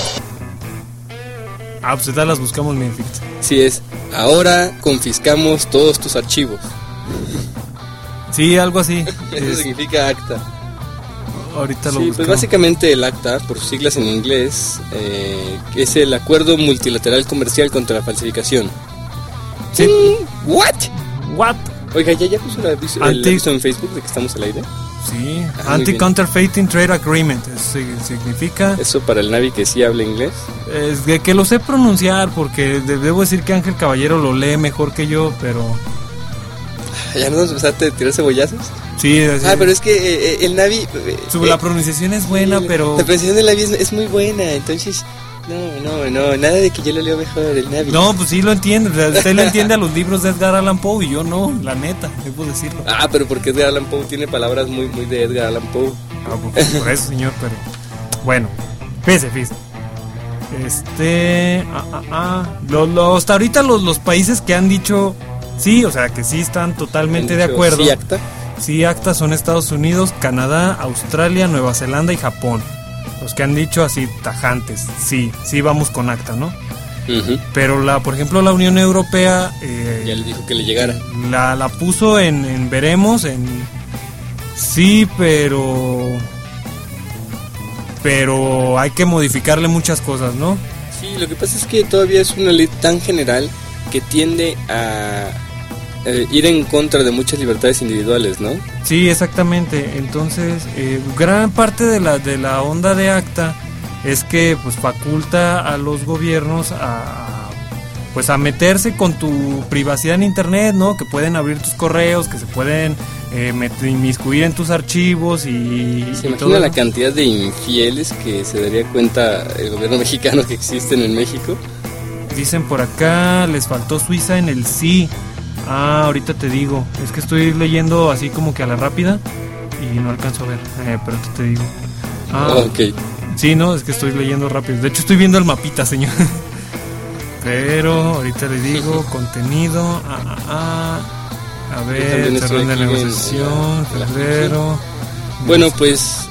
Pues ya las buscamos, mi fíjate. Sí es. Ahora confiscamos todos tus archivos. Sí, algo así. Eso significa acta. Ahorita lo Sí, buscamos. pues básicamente el ACTA, por sus siglas en inglés, es el Acuerdo Multilateral Comercial contra la Falsificación. Sí. ¿What? What? Oiga, ¿ya puso el aviso en Facebook de que estamos al aire? Sí, Ah, muy Anti-Counterfeiting Trade Agreement. Eso significa... Eso para el Navi que sí habla inglés. Es que lo sé pronunciar, porque debo decir que Ángel Caballero lo lee mejor que yo, pero... ¿Ya no nos empezaste a tirar cebollazos? Sí, pero es que el Navi... la pronunciación es buena, pero... La pronunciación del Navi es muy buena, entonces... No, nada de que yo lo leo mejor, el Navi. No, pues sí lo entiende, usted le entiende a los libros de Edgar Allan Poe y yo no, la neta, debo decirlo. Pero porque Edgar Allan Poe tiene palabras muy de Edgar Allan Poe. Por eso, señor, pero... Bueno, fíjese. Hasta ahorita los países que han dicho sí, o sea, que sí están totalmente de acuerdo. ¿Sí, ACTA? Sí, ACTA son Estados Unidos, Canadá, Australia, Nueva Zelanda y Japón. Los que han dicho así tajantes, sí vamos con ACTA, ¿no? Uh-huh. Pero por ejemplo la Unión Europea ya le dijo que le llegara. La puso en veremos, sí, pero hay que modificarle muchas cosas, ¿no? Sí, lo que pasa es que todavía es una ley tan general que tiende a ir en contra de muchas libertades individuales, ¿no? Sí, exactamente. Entonces, gran parte de la onda de ACTA es que pues faculta a los gobiernos a meterse con tu privacidad en internet, ¿no? Que pueden abrir tus correos, que se pueden inmiscuir en tus archivos y se imagina todo la cantidad de infieles que se daría cuenta el gobierno mexicano que existen en México. Dicen por acá, les faltó Suiza en el sí. Ahorita te digo, es que estoy leyendo así como que a la rápida y no alcanzo a ver, pero te digo. Ok. Sí, no, es que estoy leyendo rápido. De hecho estoy viendo el mapita, señor. Pero ahorita le digo, contenido, a ver, salón de negociación, febrero. Bueno, pues...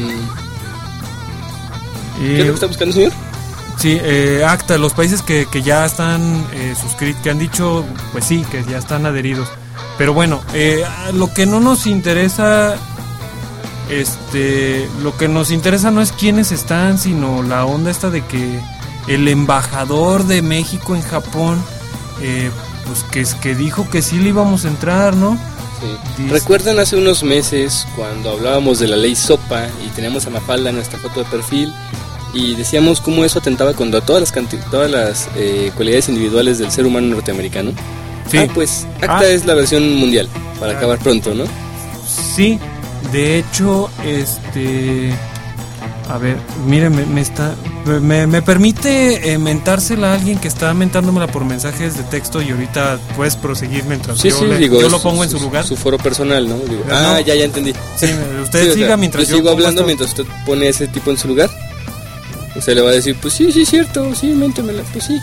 ¿qué es lo que está buscando, señor? Sí, ACTA, los países que ya están suscritos, que han dicho, pues sí, que ya están adheridos. Pero bueno, lo que no nos interesa, lo que nos interesa no es quiénes están, sino la onda esta de que el embajador de México en Japón, pues que dijo que sí le íbamos a entrar, ¿no? Sí. ¿Recuerdan hace unos meses cuando hablábamos de la ley SOPA y teníamos a Mafalda en nuestra foto de perfil? Y decíamos cómo eso atentaba contra todas las cualidades individuales del ser humano norteamericano. Sí. Pues ACTA es la versión mundial, para acabar pronto, ¿no? Sí, de hecho, a ver, mire, me permite mentársela a alguien que está mentándomela por mensajes de texto y ahorita puedes proseguir mientras yo lo pongo en su lugar. Su foro personal, ¿no? Digo, ya entendí. Sí, usted siga mientras yo sigo hablando mientras usted pone ese tipo en su lugar. Usted le va a decir, pues sí, es cierto, sí, méntemela, pues sí.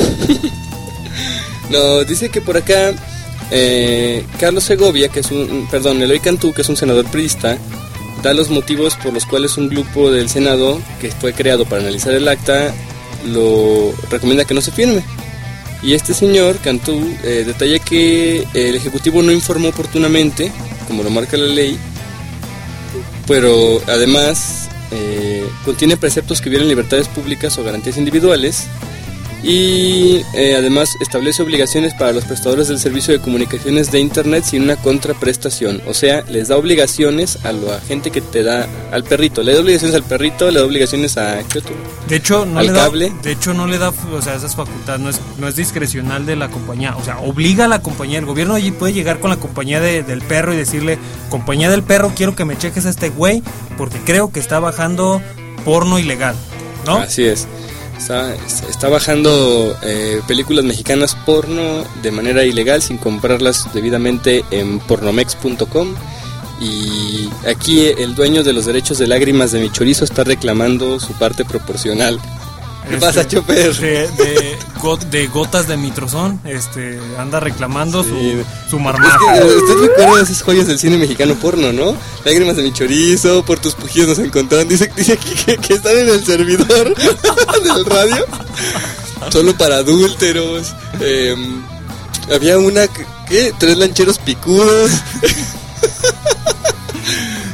No, dice que por acá Carlos Segovia, Eloy Cantú, que es un senador priista, da los motivos por los cuales un grupo del Senado, que fue creado para analizar el ACTA, lo recomienda que no se firme. Y este señor, Cantú, detalla que el Ejecutivo no informó oportunamente, como lo marca la ley, pero además... contiene preceptos que violan libertades públicas o garantías individuales y además establece obligaciones para los prestadores del servicio de comunicaciones de internet sin una contraprestación, o sea, les da obligaciones a la gente que te da al perrito, le da obligaciones al perrito, le da obligaciones a de hecho no al le cable. De hecho no le da, o sea, esas facultades no es discrecional de la compañía, o sea, obliga a la compañía, el gobierno allí puede llegar con la compañía del perro y decirle, compañía del perro, quiero que me cheques a este güey porque creo que está bajando porno ilegal, ¿no? Así es. Está bajando películas mexicanas porno de manera ilegal sin comprarlas debidamente en pornomex.com y aquí el dueño de los derechos de Lágrimas de mi Chorizo está reclamando su parte proporcional. ¿Qué pasa, Chopper? De gotas de mitrozón, anda reclamando su marmaja. Es que, ¿usted recuerda esas joyas del cine mexicano porno, no? Lágrimas de mi Chorizo, Por tus pujidos nos encontraron. Dice aquí que están en el servidor del radio. Solo para adúlteros. Había una, ¿qué? 3 lancheros picudos.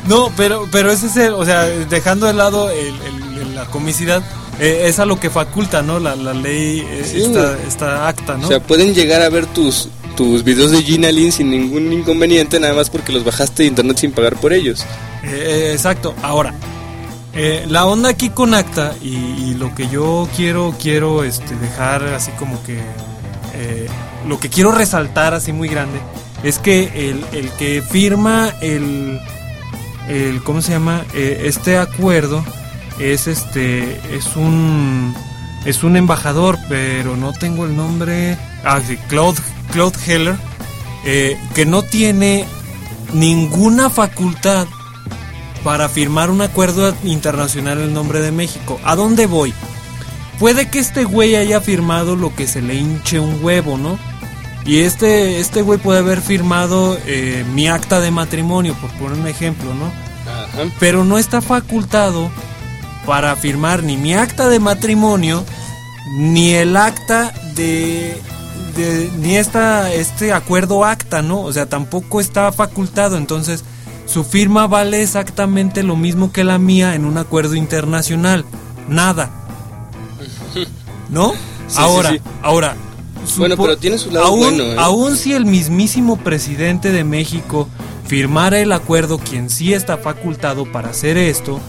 No, pero ese es o sea, dejando de lado la comicidad, es a lo que faculta, ¿no? La ley, sí, esta acta, ¿no? O sea, pueden llegar a ver tus videos de Gina Lin sin ningún inconveniente, nada más porque los bajaste de internet sin pagar por ellos. Exacto. Ahora, la onda aquí con acta y lo que yo quiero dejar así como que lo que quiero resaltar así muy grande es que el que firma el ¿cómo se llama? Este acuerdo es un embajador, pero no tengo el nombre. Sí, Claude Heller, que no tiene ninguna facultad para firmar un acuerdo internacional en nombre de México. ¿A dónde voy? Puede que este güey haya firmado lo que se le hinche un huevo, ¿no? Y este güey puede haber firmado mi acta de matrimonio, por poner un ejemplo, ¿no? Ajá. Pero no está facultado para firmar ni mi acta de matrimonio, ni el acta ni este acuerdo acta, ¿no? O sea, tampoco está facultado. Entonces, su firma vale exactamente lo mismo que la mía en un acuerdo internacional. Nada. ¿No? Sí, ahora, sí. Ahora. Bueno, pero tiene su lado bueno, ¿eh? Aún si el mismísimo presidente de México firmara el acuerdo, quien sí está facultado para hacer esto,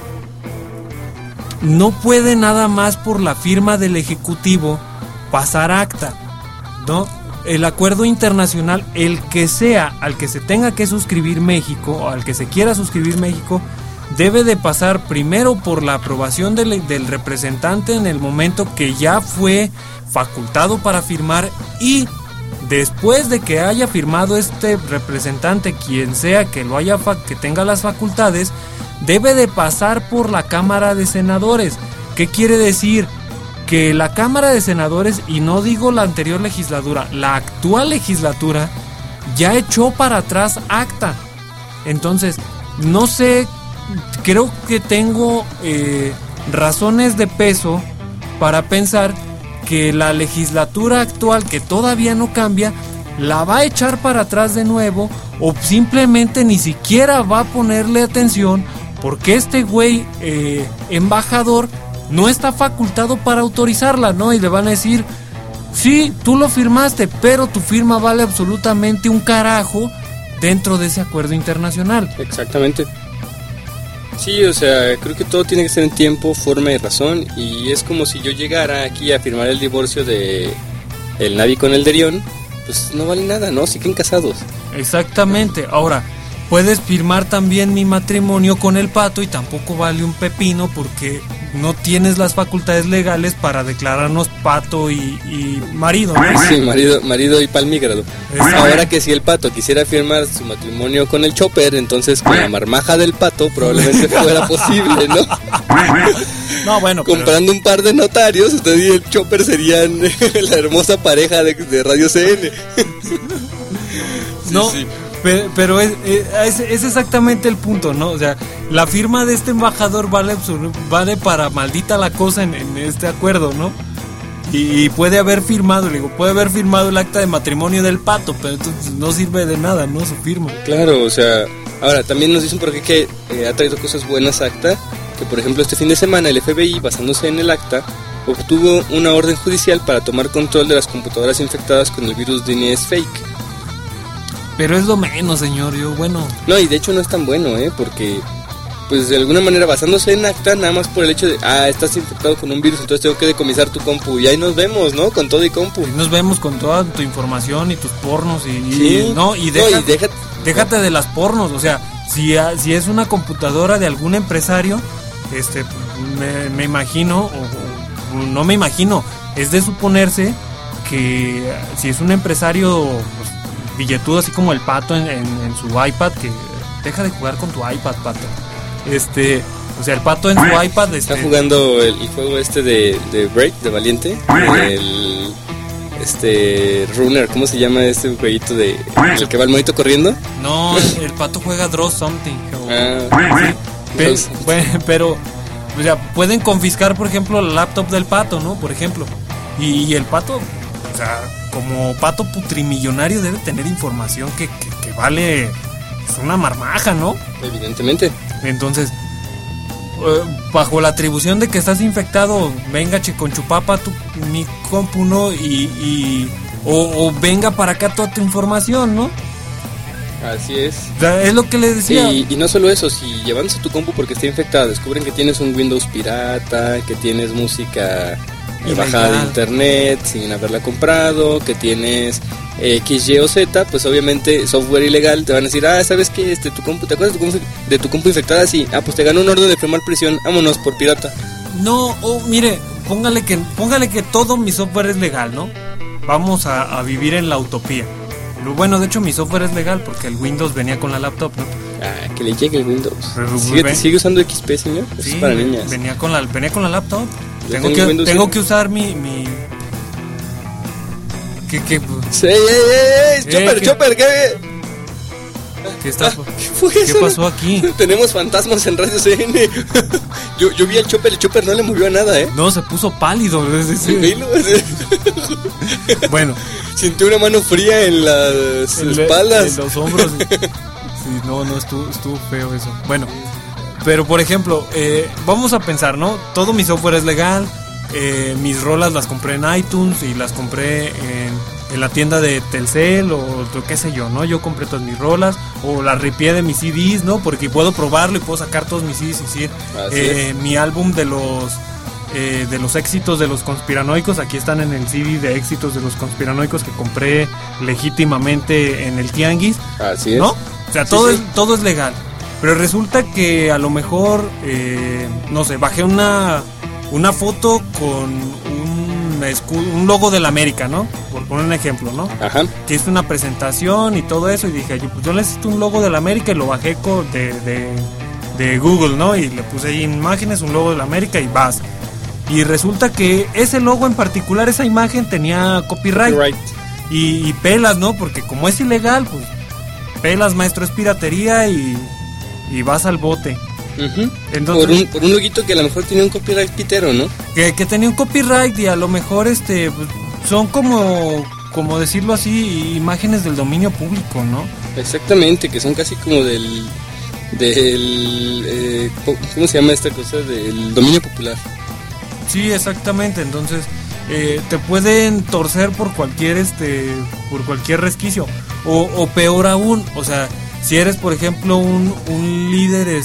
no puede nada más por la firma del Ejecutivo pasar acta, ¿no? El acuerdo internacional, el que sea, al que se tenga que suscribir México, o al que se quiera suscribir México, debe de pasar primero por la aprobación del representante en el momento que ya fue facultado para firmar, y después de que haya firmado este representante, quien sea que lo haya que tenga las facultades, debe de pasar por la Cámara de Senadores. ¿Qué quiere decir? Que la Cámara de Senadores, y no digo la anterior legislatura, la actual legislatura ya echó para atrás acta. Entonces, no sé, creo que tengo razones de peso para pensar que la legislatura actual, que todavía no cambia, la va a echar para atrás de nuevo, o simplemente ni siquiera va a ponerle atención, porque este güey embajador no está facultado para autorizarla, ¿no? Y le van a decir, sí, tú lo firmaste, pero tu firma vale absolutamente un carajo dentro de ese acuerdo internacional. Exactamente. Sí, o sea, creo que todo tiene que ser en tiempo, forma y razón. Y es como si yo llegara aquí a firmar el divorcio de el Navi con el Derión, pues no vale nada, ¿no? Siguen casados. Exactamente. Ahora, puedes firmar también mi matrimonio con el Pato y tampoco vale un pepino, porque no tienes las facultades legales para declararnos Pato y marido, ¿no? Sí, marido y palmígrado. Ahora que si el Pato quisiera firmar su matrimonio con el Chopper, entonces con la marmaja del Pato probablemente fuera posible, ¿no? No, bueno, comprando un par de notarios, usted y el Chopper serían la hermosa pareja de Radio CN. No, sí. Pero es exactamente el punto, ¿no? O sea, la firma de este embajador vale para maldita la cosa en este acuerdo, ¿no? Y puede haber firmado, puede haber firmado el acta de matrimonio del Pato, pero entonces no sirve de nada, ¿no? Su firma. Claro, o sea, ahora también nos dicen por aquí que ha traído cosas buenas acta, que por ejemplo este fin de semana el FBI, basándose en el acta, obtuvo una orden judicial para tomar control de las computadoras infectadas con el virus DNS fake. Pero es lo menos, señor, No, y de hecho no es tan bueno, porque pues de alguna manera basándose en acta, nada más por el hecho de, estás infectado con un virus, entonces tengo que decomisar tu compu, y ahí nos vemos, ¿no? Con todo y compu. Y nos vemos con toda tu información y tus pornos, déjate de las pornos, o sea, si es una computadora de algún empresario, me imagino, o no me imagino, es de suponerse que si es un empresario billetudo así como el Pato en su iPad, que deja de jugar con tu iPad, Pato. O sea, el Pato en su iPad está jugando el juego de Break, de Valiente, el Runner, ¿cómo se llama este jueguito de el que va el monito corriendo? No, el Pato juega Draw Something. Sí. Pero o sea, pueden confiscar, por ejemplo, el laptop del Pato, ¿no? Por ejemplo. Y el Pato, o sea, como Pato putrimillonario, debe tener información que vale es una marmaja, ¿no? Evidentemente. Entonces, bajo la atribución de que estás infectado, venga con chupapa mi compu, ¿no? O venga para acá toda tu información, ¿no? Así es. Es lo que les decía. Y no solo eso, si llevándose tu compu porque está infectada, descubren que tienes un Windows pirata, que tienes música bajada de internet sin haberla comprado, que tienes X, Y o Z, pues obviamente software ilegal, te van a decir, ¿sabes qué? Tu compu, ¿te acuerdas de tu compu infectada? Sí, pues te ganó un orden de firmar prisión, vámonos por pirata. No, mire, póngale que todo mi software es legal, ¿no? Vamos a vivir en la utopía. Bueno, de hecho mi software es legal porque el Windows venía con la laptop, ¿no? Que le llegue el Windows. ¿Sigue usando XP, señor? Sí, es para niñas. Venía con la laptop. Tengo que usar mi... ¿Qué? Sí, Chopper, ¿qué? ¿Qué está? ¿Qué fue eso? ¿Qué pasó aquí? Tenemos fantasmas en Radio CN. Yo vi al Chopper, el Chopper no le movió a nada, ¿eh? No, se puso pálido. Bueno. Sintió una mano fría en las espaldas. En los hombros. Sí, no, estuvo feo eso. Bueno, pero por ejemplo, vamos a pensar, ¿no? Todo mi software es legal. Mis rolas las compré en iTunes y las compré en la tienda de Telcel o qué sé yo, ¿no? Yo compré todas mis rolas o las ripié de mis CDs, ¿no? Porque puedo probarlo y puedo sacar todos mis CDs y decir, mi álbum de los éxitos de los conspiranoicos, aquí están en el CD de éxitos de los conspiranoicos que compré legítimamente en el tianguis. Así es. ¿No? O sea, todo es legal. Pero resulta que a lo mejor, no sé, bajé una foto con un logo de la América, ¿no? Por poner un ejemplo, ¿no? Ajá. Que hice una presentación y todo eso y dije, yo necesito un logo de la América y lo bajé de Google, ¿no? Y le puse ahí imágenes, un logo de la América y vas. Y resulta que ese logo en particular, esa imagen tenía copyright. Y pelas, ¿no? Porque como es ilegal, pues pelas, maestro, es piratería y vas al bote. Uh-huh. Entonces, por un loguito que a lo mejor tenía un copyright pitero, ¿no? Que tenía un copyright y a lo mejor pues, son como decirlo así, imágenes del dominio público, ¿no? Exactamente, que son casi como del ¿cómo se llama esta cosa? Del dominio popular. Sí, exactamente. Entonces te pueden torcer por cualquier resquicio o peor aún, o sea, si eres por ejemplo un líder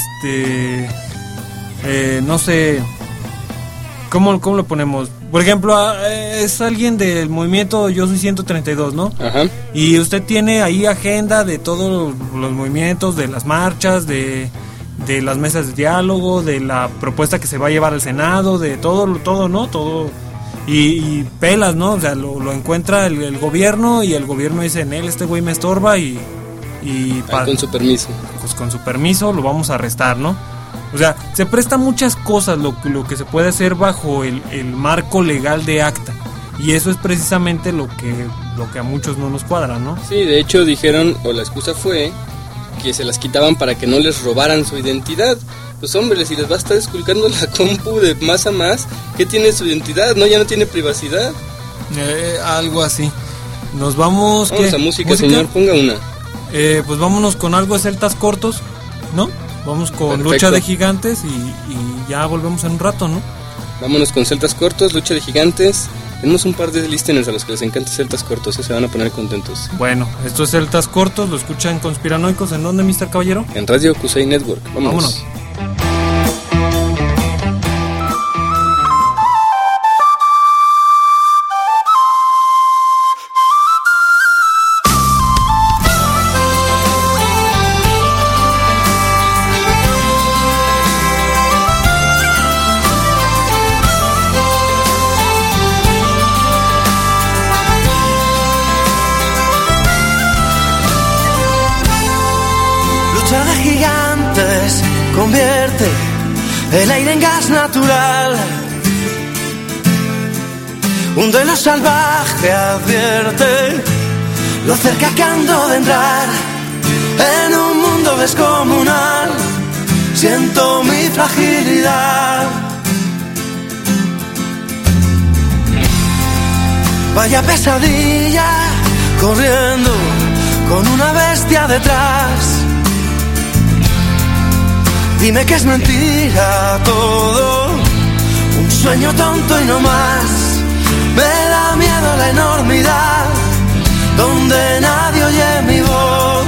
no sé ¿cómo lo ponemos? Por ejemplo, es alguien del movimiento Yo Soy 132, ¿no? Ajá. Y usted tiene ahí agenda de todos los movimientos, de las marchas, de las mesas de diálogo, de la propuesta que se va a llevar al Senado, de todo, ¿no? Todo. Y pelas, ¿no? O sea, lo encuentra el gobierno y el gobierno dice, en él este güey me estorba con su permiso. Pues con su permiso lo vamos a arrestar, ¿no? O sea, se presta muchas cosas lo que se puede hacer bajo el marco legal de ACTA. Y eso es precisamente lo que a muchos no nos cuadra, ¿no? Sí, de hecho dijeron, o la excusa fue que se las quitaban para que no les robaran su identidad. Pues hombre, si les va a estar esculcando la compu de más a más, ¿qué tiene su identidad? ¿No? Ya no tiene privacidad. Algo así. Nos vamos... Vamos a música, señor, ponga una. Pues vámonos con algo de Celtas Cortos, ¿no? Vamos con Perfecto. Lucha de Gigantes y ya volvemos en un rato, ¿no? Vámonos con Celtas Cortos, Lucha de Gigantes. Tenemos un par de listeners a los que les encanta Celtas Cortos, se van a poner contentos. Bueno, esto es Celtas Cortos, lo escuchan Conspiranoicos. ¿En dónde, Mr. Caballero? En Radio Kusei Network. Vámonos. Convierte el aire en gas natural. Un duelo salvaje advierte lo cerca que ando de entrar en un mundo descomunal. Siento mi fragilidad. Vaya pesadilla corriendo con una bestia detrás. Dime que es mentira todo, un sueño tonto y no más. Me da miedo la enormidad, donde nadie oye mi voz.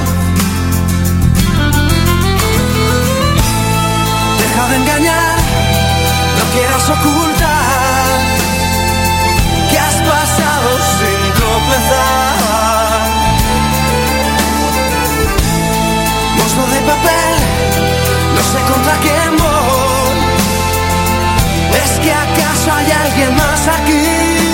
Deja de engañar, no quieras ocultar que has pasado sin tropezar. Monstruo de papel, no sé contra quién voy. ¿Es que acaso hay alguien más aquí?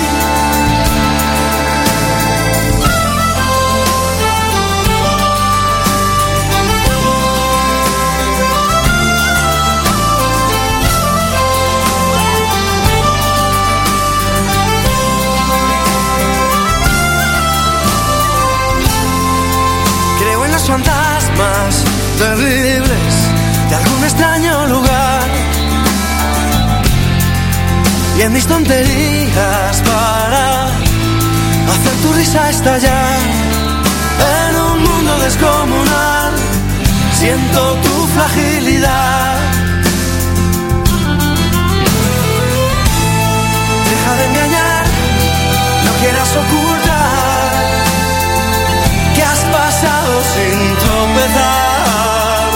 Creo en los fantasmas terribles de algún extraño lugar y en mis tonterías para hacer tu risa estallar. En un mundo descomunal siento tu fragilidad. Deja de engañar, no quieras ocultar que has pasado sin tropezar.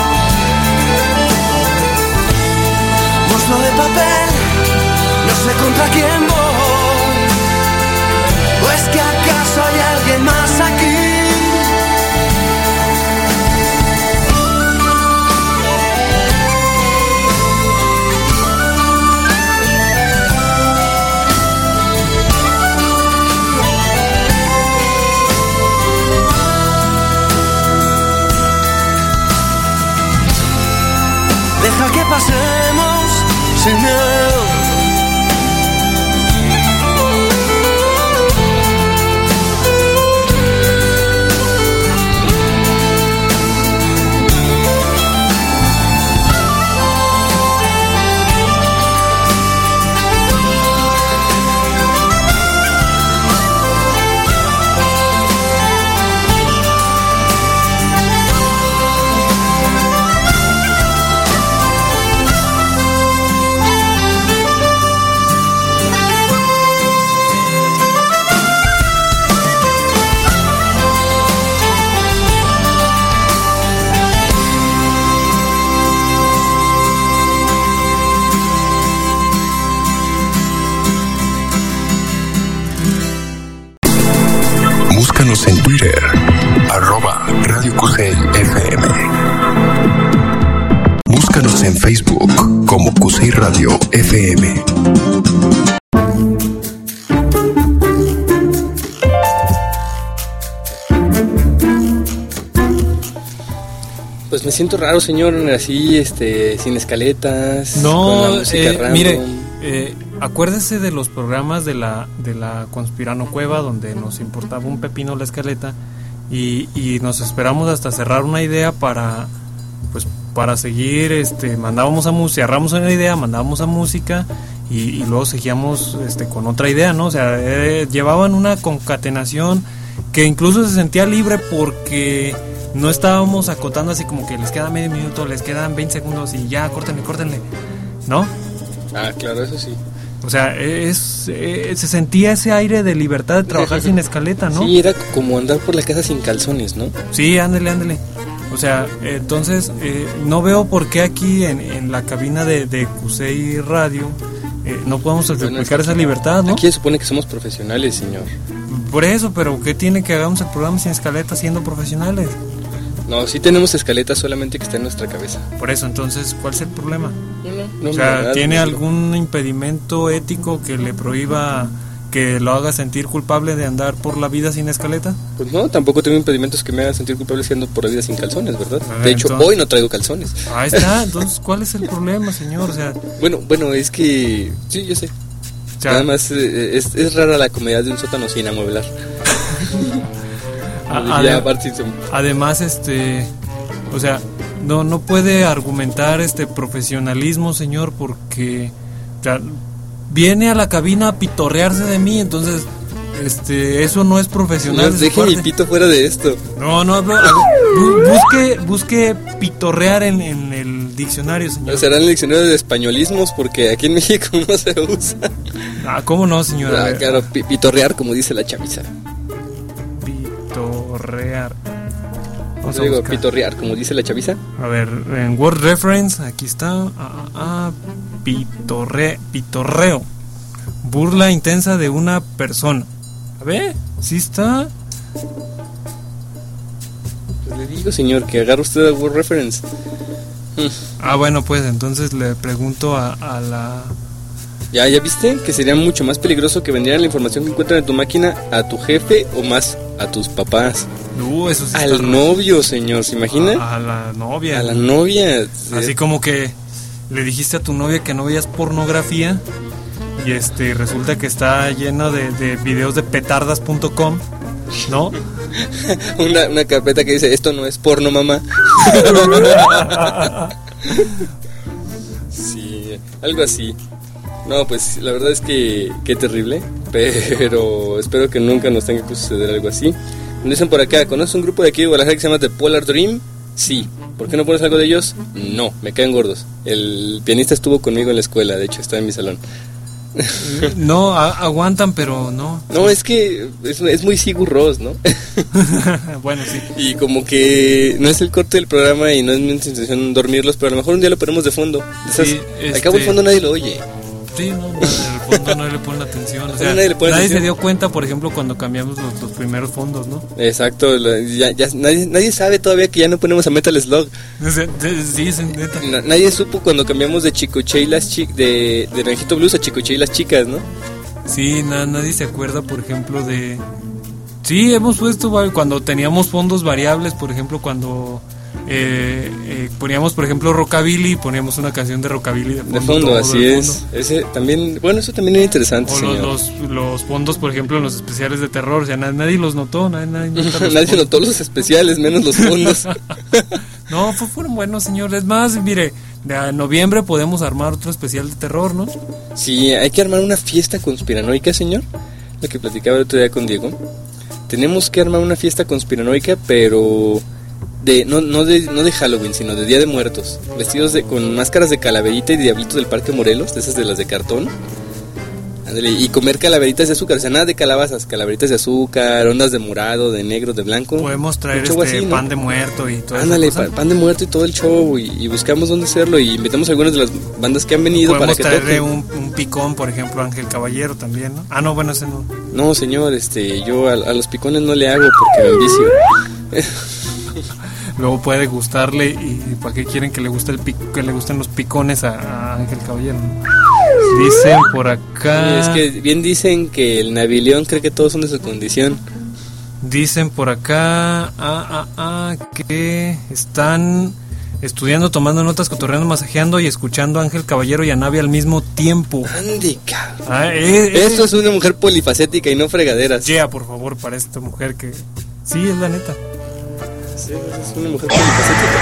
Monstruo de papel, no sé contra quién voy. ¿O es que acaso hay alguien más aquí? Deja que pasemos sin miedo. Búscanos en Twitter, @Radio Cusey FM. Búscanos en Facebook como Cusey Radio FM. Pues me siento raro, señor, así, sin escaletas. No, con la música random. mire, acuérdese de los programas de la Conspirano Cueva, donde nos importaba un pepino la escaleta y nos esperamos hasta cerrar una idea para seguir, mandábamos a música, cerramos una idea, mandábamos a música y luego seguíamos con otra idea, ¿no? O sea, llevaban una concatenación que incluso se sentía libre porque no estábamos acotando así como que les queda medio minuto, les quedan 20 segundos y ya, córtenle, ¿no? Ah, claro, eso sí. O sea, se sentía ese aire de libertad de trabajar sin escaleta, ¿no? Sí, era como andar por la casa sin calzones, ¿no? Sí, ándele. O sea, entonces, no veo por qué aquí en la cabina de Cusey Radio no podemos explicar esa libertad, ¿no? Aquí se supone que somos profesionales, señor. Por eso, pero ¿qué tiene que hagamos el programa sin escaleta siendo profesionales? No, sí tenemos escaletas, solamente que está en nuestra cabeza. Por eso, entonces, ¿cuál es el problema? No, o sea, ¿tiene algún impedimento ético que le prohíba, que lo haga sentir culpable de andar por la vida sin escaleta? Pues no, tampoco tengo impedimentos que me hagan sentir culpable siendo por la vida sin calzones, ¿verdad? De hecho, entonces, hoy no traigo calzones. Ahí está, entonces, ¿cuál es el problema, señor? O sea, bueno, es que... Sí, yo sé. O sea, nada más es rara la comodidad de un sótano sin amueblar. Además, o sea, no puede argumentar profesionalismo, señor, porque viene a la cabina a pitorrearse de mí, entonces eso no es profesional. Señor, deje mi pito fuera de esto. No, busque pitorrear en el el diccionario, señor. Será en el diccionario de españolismos, porque aquí en México no se usa. ¿Cómo no, señor? Claro, pitorrear, como dice la chaviza. Pitorrear. Vamos a digo, pitorrear, como dice la chaviza. A ver, en Word Reference, aquí está. Pitorreo. Burla intensa de una persona. A ver, ¿sí está? Pues le digo, señor, que agarre usted a Word Reference. Bueno, pues entonces le pregunto a la... ¿Ya viste? Que sería mucho más peligroso que vendieran la información que encuentran en tu máquina a tu jefe o más a tus papás. Eso sí. Al novio, señor, ¿se imagina? A la novia. A la novia. Así como que le dijiste a tu novia que no veías pornografía y resulta que está lleno de videos de petardas.com, ¿no? una carpeta que dice, esto no es porno, mamá. Sí, algo así. No, pues la verdad es que qué terrible, pero espero que nunca nos tenga que suceder algo así. Me dicen por acá, ¿conoces un grupo de aquí de Guadalajara que se llama The Polar Dream? Sí. ¿Por qué no pones algo de ellos? No, me caen gordos. El pianista estuvo conmigo en la escuela, de hecho está en mi salón. No, aguantan, pero no. No, es que es muy Sigur Rós, ¿no? Bueno, sí. Y como que no es el corte del programa y no es mi intención dormirlos, pero a lo mejor un día lo ponemos de fondo. Sí, al cabo el fondo nadie lo oye. Sí, no, el fondo no le ponen atención. O sea, nadie se dio cuenta, por ejemplo, cuando cambiamos los primeros fondos, ¿no? Exacto, nadie sabe todavía que ya no ponemos a Metal Slug. Sí, es neta. Nadie supo cuando cambiamos de Chicoche y las de Naranjito Blues a Chicoche y las chicas, ¿no? Sí, nadie se acuerda, por ejemplo, de... Sí, hemos puesto cuando teníamos fondos variables, por ejemplo, cuando... poníamos por ejemplo rockabilly, poníamos una canción de rockabilly de fondo, así es. Ese también, bueno, eso también era interesante, o señor. Los fondos, por ejemplo, en los especiales de terror, o sea, nadie los notó, nadie notó los especiales, menos los fondos. No, fueron buenos, señor. Es más, mire, de noviembre podemos armar otro especial de terror, ¿no? Sí, hay que armar una fiesta conspiranoica, señor. Lo que platicaba el otro día con Diego. Tenemos que armar una fiesta conspiranoica, pero no de Halloween, sino de Día de Muertos, vestidos con máscaras de calaverita y de diablitos del Parque Morelos, de esas de las de cartón. Ándale, y comer calaveritas de azúcar, o sea, nada de calabazas, calaveritas de azúcar, ondas de morado, de negro, de blanco. Podemos traer así, pan de muerto y todo eso. Ándale, pan de muerto y todo el show, y buscamos dónde hacerlo, y invitamos a algunas de las bandas que han venido para que toquen. Podemos traerle un picón, por ejemplo, Ángel Caballero también, ¿no? No, bueno, ese no. No, señor, yo a los picones no le hago porque me envicio. Luego puede gustarle, y ¿para qué quieren que le gusten los picones a Ángel Caballero? Dicen por acá... Es que bien dicen que el Navileón cree que todos son de su condición. Dicen por acá que están estudiando, tomando notas, cotorreando, masajeando y escuchando a Ángel Caballero y a Navi al mismo tiempo. Ande, cabrón. Esto es una mujer polifacética y no fregaderas. Por favor, para esta mujer que... Sí, es la neta. Sí, es una mujer polifacética.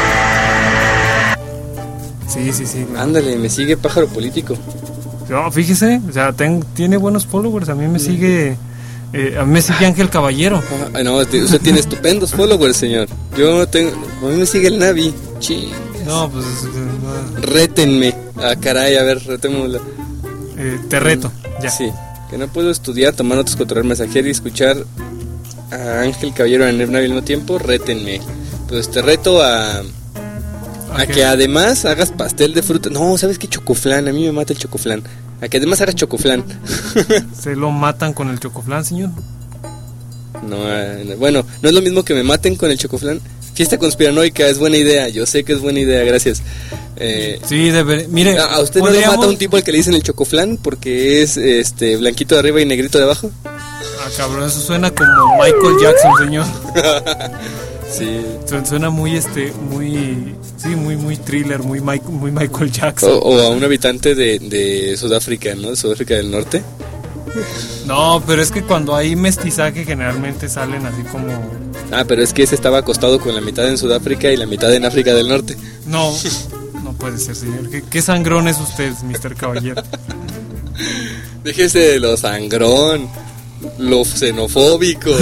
Sí. Ándale, me sigue Pájaro Político. No, fíjese, o sea, tiene buenos followers. A mí me sigue Ángel Caballero. No, usted tiene estupendos followers, señor. A mí me sigue el Navi. No, pues no. Rétenme. Caray, a ver, retémosla. Te reto, ya. Sí, que no puedo estudiar, tomar notas, cotorrear, masajear y escuchar a Ángel Caballero y a Navi al mismo tiempo. Rétenme. Pues te reto a que además hagas pastel de fruta. No, ¿sabes qué? Chocoflán, a mí me mata el chocoflán. A que además hagas chocoflán. ¿Se lo matan con el chocoflán, señor? No, bueno, no es lo mismo que me maten con el chocoflán. Fiesta conspiranoica, es buena idea. Yo sé que es buena idea, gracias. Sí, mire, ¿a usted no le mata un tipo al que le dicen el chocoflán porque es blanquito de arriba y negrito de abajo? Cabrón, eso suena como Michael Jackson, señor. Sí. Suena muy muy thriller, muy Michael Jackson. O a un habitante de Sudáfrica, ¿no? Sudáfrica del Norte. No, pero es que cuando hay mestizaje generalmente salen así como... pero es que ese estaba acostado con la mitad en Sudáfrica y la mitad en África del Norte. No puede ser, señor. ¿Qué sangrón es usted, Mr. Caballero? Déjese de lo sangrón, lo xenofóbico.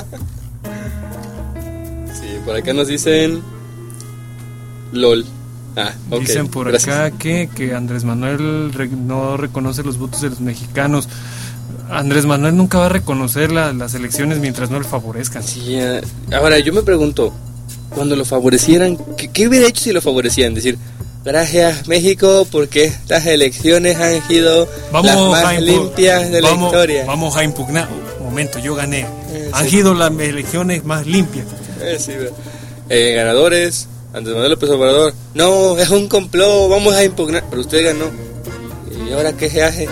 Sí, por acá nos dicen LOL. Ok, dicen por gracias. acá que Andrés Manuel no reconoce los votos de los mexicanos. Andrés Manuel nunca va a reconocer las elecciones mientras no le favorezcan. Sí, ahora yo me pregunto, cuando lo favorecieran, ¿qué hubiera hecho si lo favorecían? Decir, gracias México porque estas elecciones han sido las más limpias de la historia. Vamos a impugnar. Un momento, yo gané. Han sido las elecciones más limpias. Sí, ganadores, Andrés Manuel López Obrador. No, es un complot, vamos a impugnar. Pero usted ganó. ¿Y ahora qué se hace?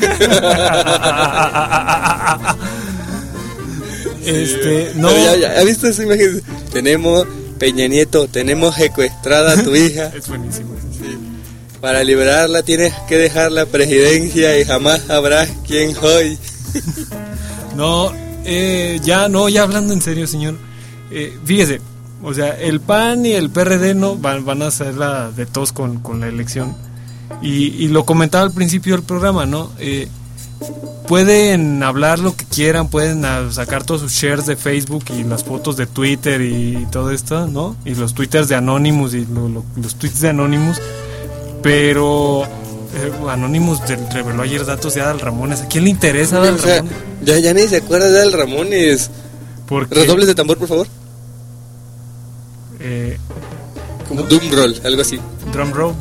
No. ¿Ya viste esa imagen? Tenemos Peña Nieto, tenemos secuestrada a tu hija. Es buenísimo. Sí. Para liberarla tienes que dejar la presidencia y jamás sabrás quién soy. Ya hablando en serio, señor. Fíjese, o sea, el PAN y el PRD no van a hacer la de todos con la elección. Y lo comentaba al principio del programa, ¿no? Pueden hablar lo que quieran, pueden sacar todos sus shares de Facebook y las fotos de Twitter y todo esto, ¿no? Y los twitters de Anonymous y los tweets de Anonymous, pero Anonymous reveló ayer datos de Adal Ramones. ¿A quién le interesa Adal Ramones? Ya ni se acuerda de Adal Ramones. Redobles de tambor, por favor. Como Doom Roll, algo así. Drum Roll.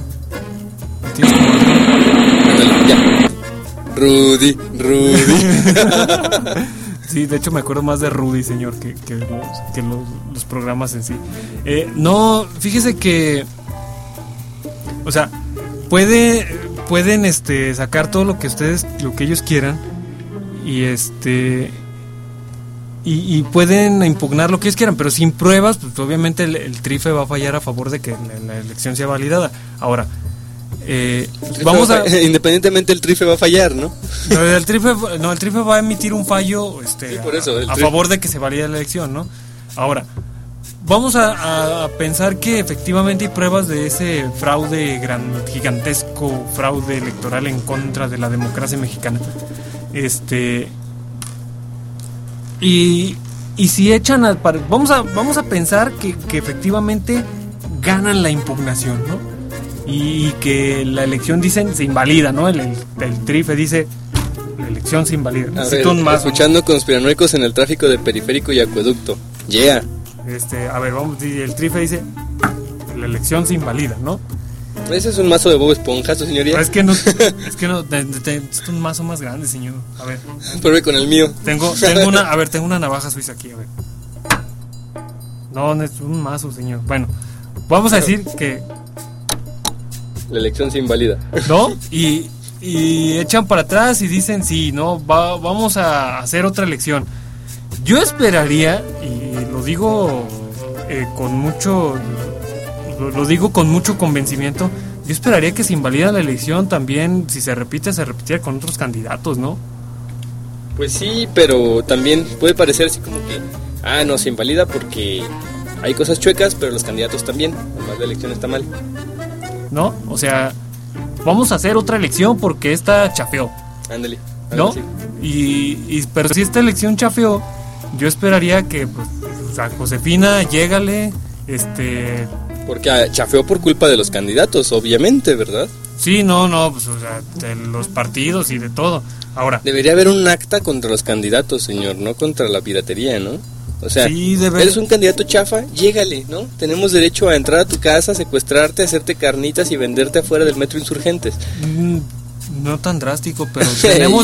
Ya. Rudy. Sí, de hecho me acuerdo más de Rudy, señor, que los programas en sí. Fíjese que, o sea, pueden sacar todo lo que ellos quieran y pueden impugnar lo que ellos quieran, pero sin pruebas, pues obviamente el TRIFE va a fallar a favor de que la elección sea validada. Ahora, independientemente el TRIFE va a fallar, ¿no? El TRIFE va a emitir un fallo por eso, a favor de que se valide la elección, ¿no? Ahora, vamos a pensar que efectivamente hay pruebas de ese gigantesco fraude electoral en contra de la democracia mexicana. Y si echan vamos a pensar que efectivamente ganan la impugnación, ¿no? Y que la elección se invalida, ¿no? El TRIFE dice la elección se invalida. Escuchando conspiranoicos en el tráfico de periférico y acueducto. Yeah. El TRIFE dice la elección se invalida, ¿no? Ese es un mazo de Bob Esponja, señoría. Es que no, es un mazo más grande, señor. A ver. Pruebe con el mío. Tengo una navaja suiza aquí, a ver. No es un mazo, señor. Bueno, vamos a decir que la elección se invalida, ¿no? Y echan para atrás y dicen sí, no, vamos a hacer otra elección. Yo esperaría, y lo digo con mucho convencimiento, yo esperaría que se invalida la elección también, si se repitiera con otros candidatos, ¿no? Pues sí, pero también puede parecer así como que no, se invalida porque hay cosas chuecas, pero los candidatos también, además la elección está mal, ¿no? O sea, vamos a hacer otra elección porque esta chafeó. Ándale, ¿no? Sí. Pero si esta elección chafeó, yo esperaría que Josefina, llégale, porque chafeó por culpa de los candidatos, obviamente, ¿verdad? Sí, pues, o sea, de los partidos y de todo. Ahora, debería haber un acta contra los candidatos, señor, no contra la piratería, ¿no? O sea, sí, eres un candidato chafa, llégale, ¿no? Tenemos derecho a entrar a tu casa, secuestrarte, hacerte carnitas y venderte afuera del metro Insurgentes. No tan drástico, pero tenemos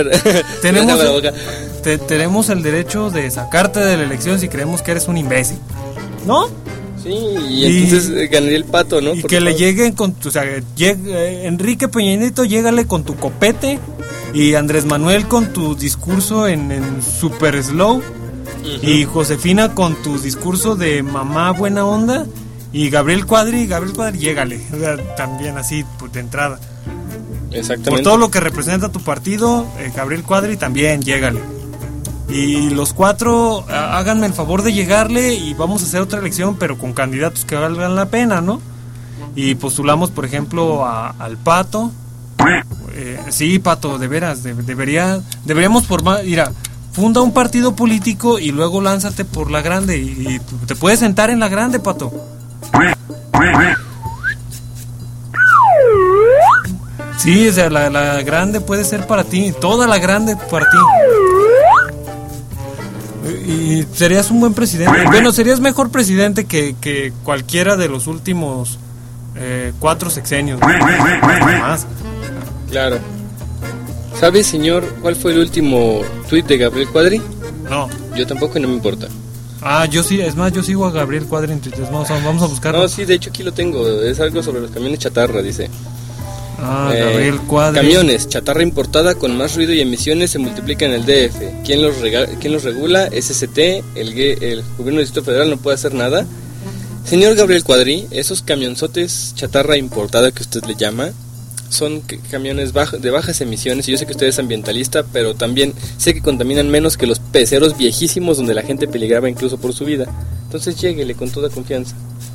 tenemos el derecho de sacarte de la elección si creemos que eres un imbécil, ¿no? Sí, y entonces ganaría el pato, ¿no? Y que le lleguen Enrique Peña Nieto, llégale con tu copete, y Andrés Manuel con tu discurso en super slow. Y Josefina con tu discurso de mamá buena onda, y Gabriel Cuadri, llégale, o sea, también así pues, de entrada. Exactamente. Por todo lo que representa tu partido, Gabriel Cuadri también llégale. Y los cuatro háganme el favor de llegarle y vamos a hacer otra elección, pero con candidatos que valgan la pena, ¿no? Y postulamos, por ejemplo, al Pato. Sí, Pato, de veras, deberíamos formar, mira, funda un partido político y luego lánzate por la grande y te puedes sentar en la grande, Pato. Sí, o sea, la grande puede ser para ti, toda la grande para ti. Y serías un buen presidente. Bueno, serías mejor presidente que cualquiera de los últimos 4 sexenios. Más. Claro. ¿Sabe, señor, cuál fue el último tuit de Gabriel Cuadri? No. Yo tampoco y no me importa. Ah, yo sí, es más, yo sigo a Gabriel Cuadri en Twitter. Vamos a buscarlo. No, sí, de hecho aquí lo tengo. Es algo sobre los camiones chatarra, dice. Gabriel Cuadri. Camiones, chatarra importada con más ruido y emisiones se multiplica en el DF. ¿Quién los regula? SST, el gobierno del Distrito Federal no puede hacer nada. Señor Gabriel Cuadri, esos camionzotes chatarra importada que usted le llama son camiones de bajas emisiones, y yo sé que usted es ambientalista, pero también sé que contaminan menos que los peceros viejísimos donde la gente peligraba incluso por su vida. Entonces lléguele con toda confianza.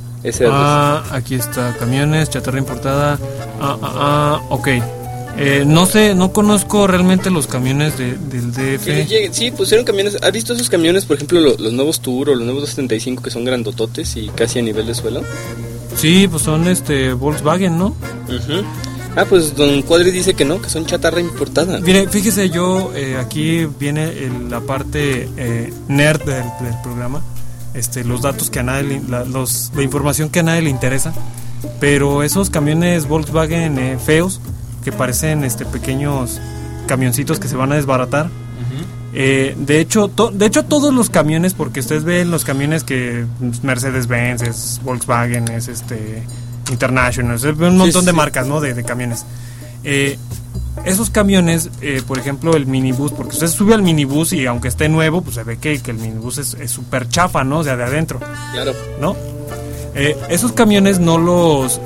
Aquí está, camiones, chatarra importada. Ok. No sé, no conozco realmente los camiones del DF. Sí, pusieron camiones. ¿Has visto esos camiones, por ejemplo, los nuevos Tour o los nuevos 275 que son grandototes y casi a nivel de suelo? Sí, pues son Volkswagen, ¿no? Pues don Cuadri dice que no, que son chatarra importada. Mire, fíjese, yo aquí viene la parte nerd del programa. Los datos que a nadie la información que a nadie le interesa, pero esos camiones Volkswagen feos que parecen pequeños camioncitos que se van a desbaratar. De hecho todos los camiones, porque ustedes ven los camiones que Mercedes-Benz, es Volkswagen, es International, un montón de marcas, ¿no? de camiones. Esos camiones, por ejemplo el minibús, porque usted sube al minibús y aunque esté nuevo, pues se ve que el minibús es súper chafa, ¿no? O sea, de adentro. Claro. ¿No? Esos camiones no los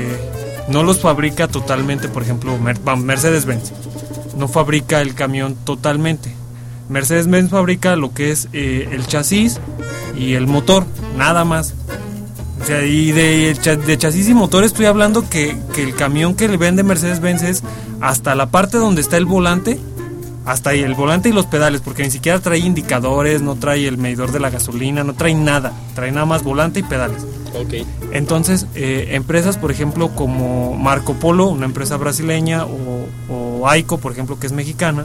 fabrica totalmente, por ejemplo, Mercedes-Benz. No fabrica el camión totalmente. Mercedes-Benz fabrica lo que es el chasis y el motor, nada más. O sea, y de chasis y motor estoy hablando que el camión que le vende Mercedes-Benz es hasta la parte donde está el volante, hasta ahí, el volante y los pedales, porque ni siquiera trae indicadores, no trae el medidor de la gasolina, no trae nada más volante y pedales. Okay. Entonces, empresas, por ejemplo, como Marco Polo, una empresa brasileña, o Aico, por ejemplo, que es mexicana,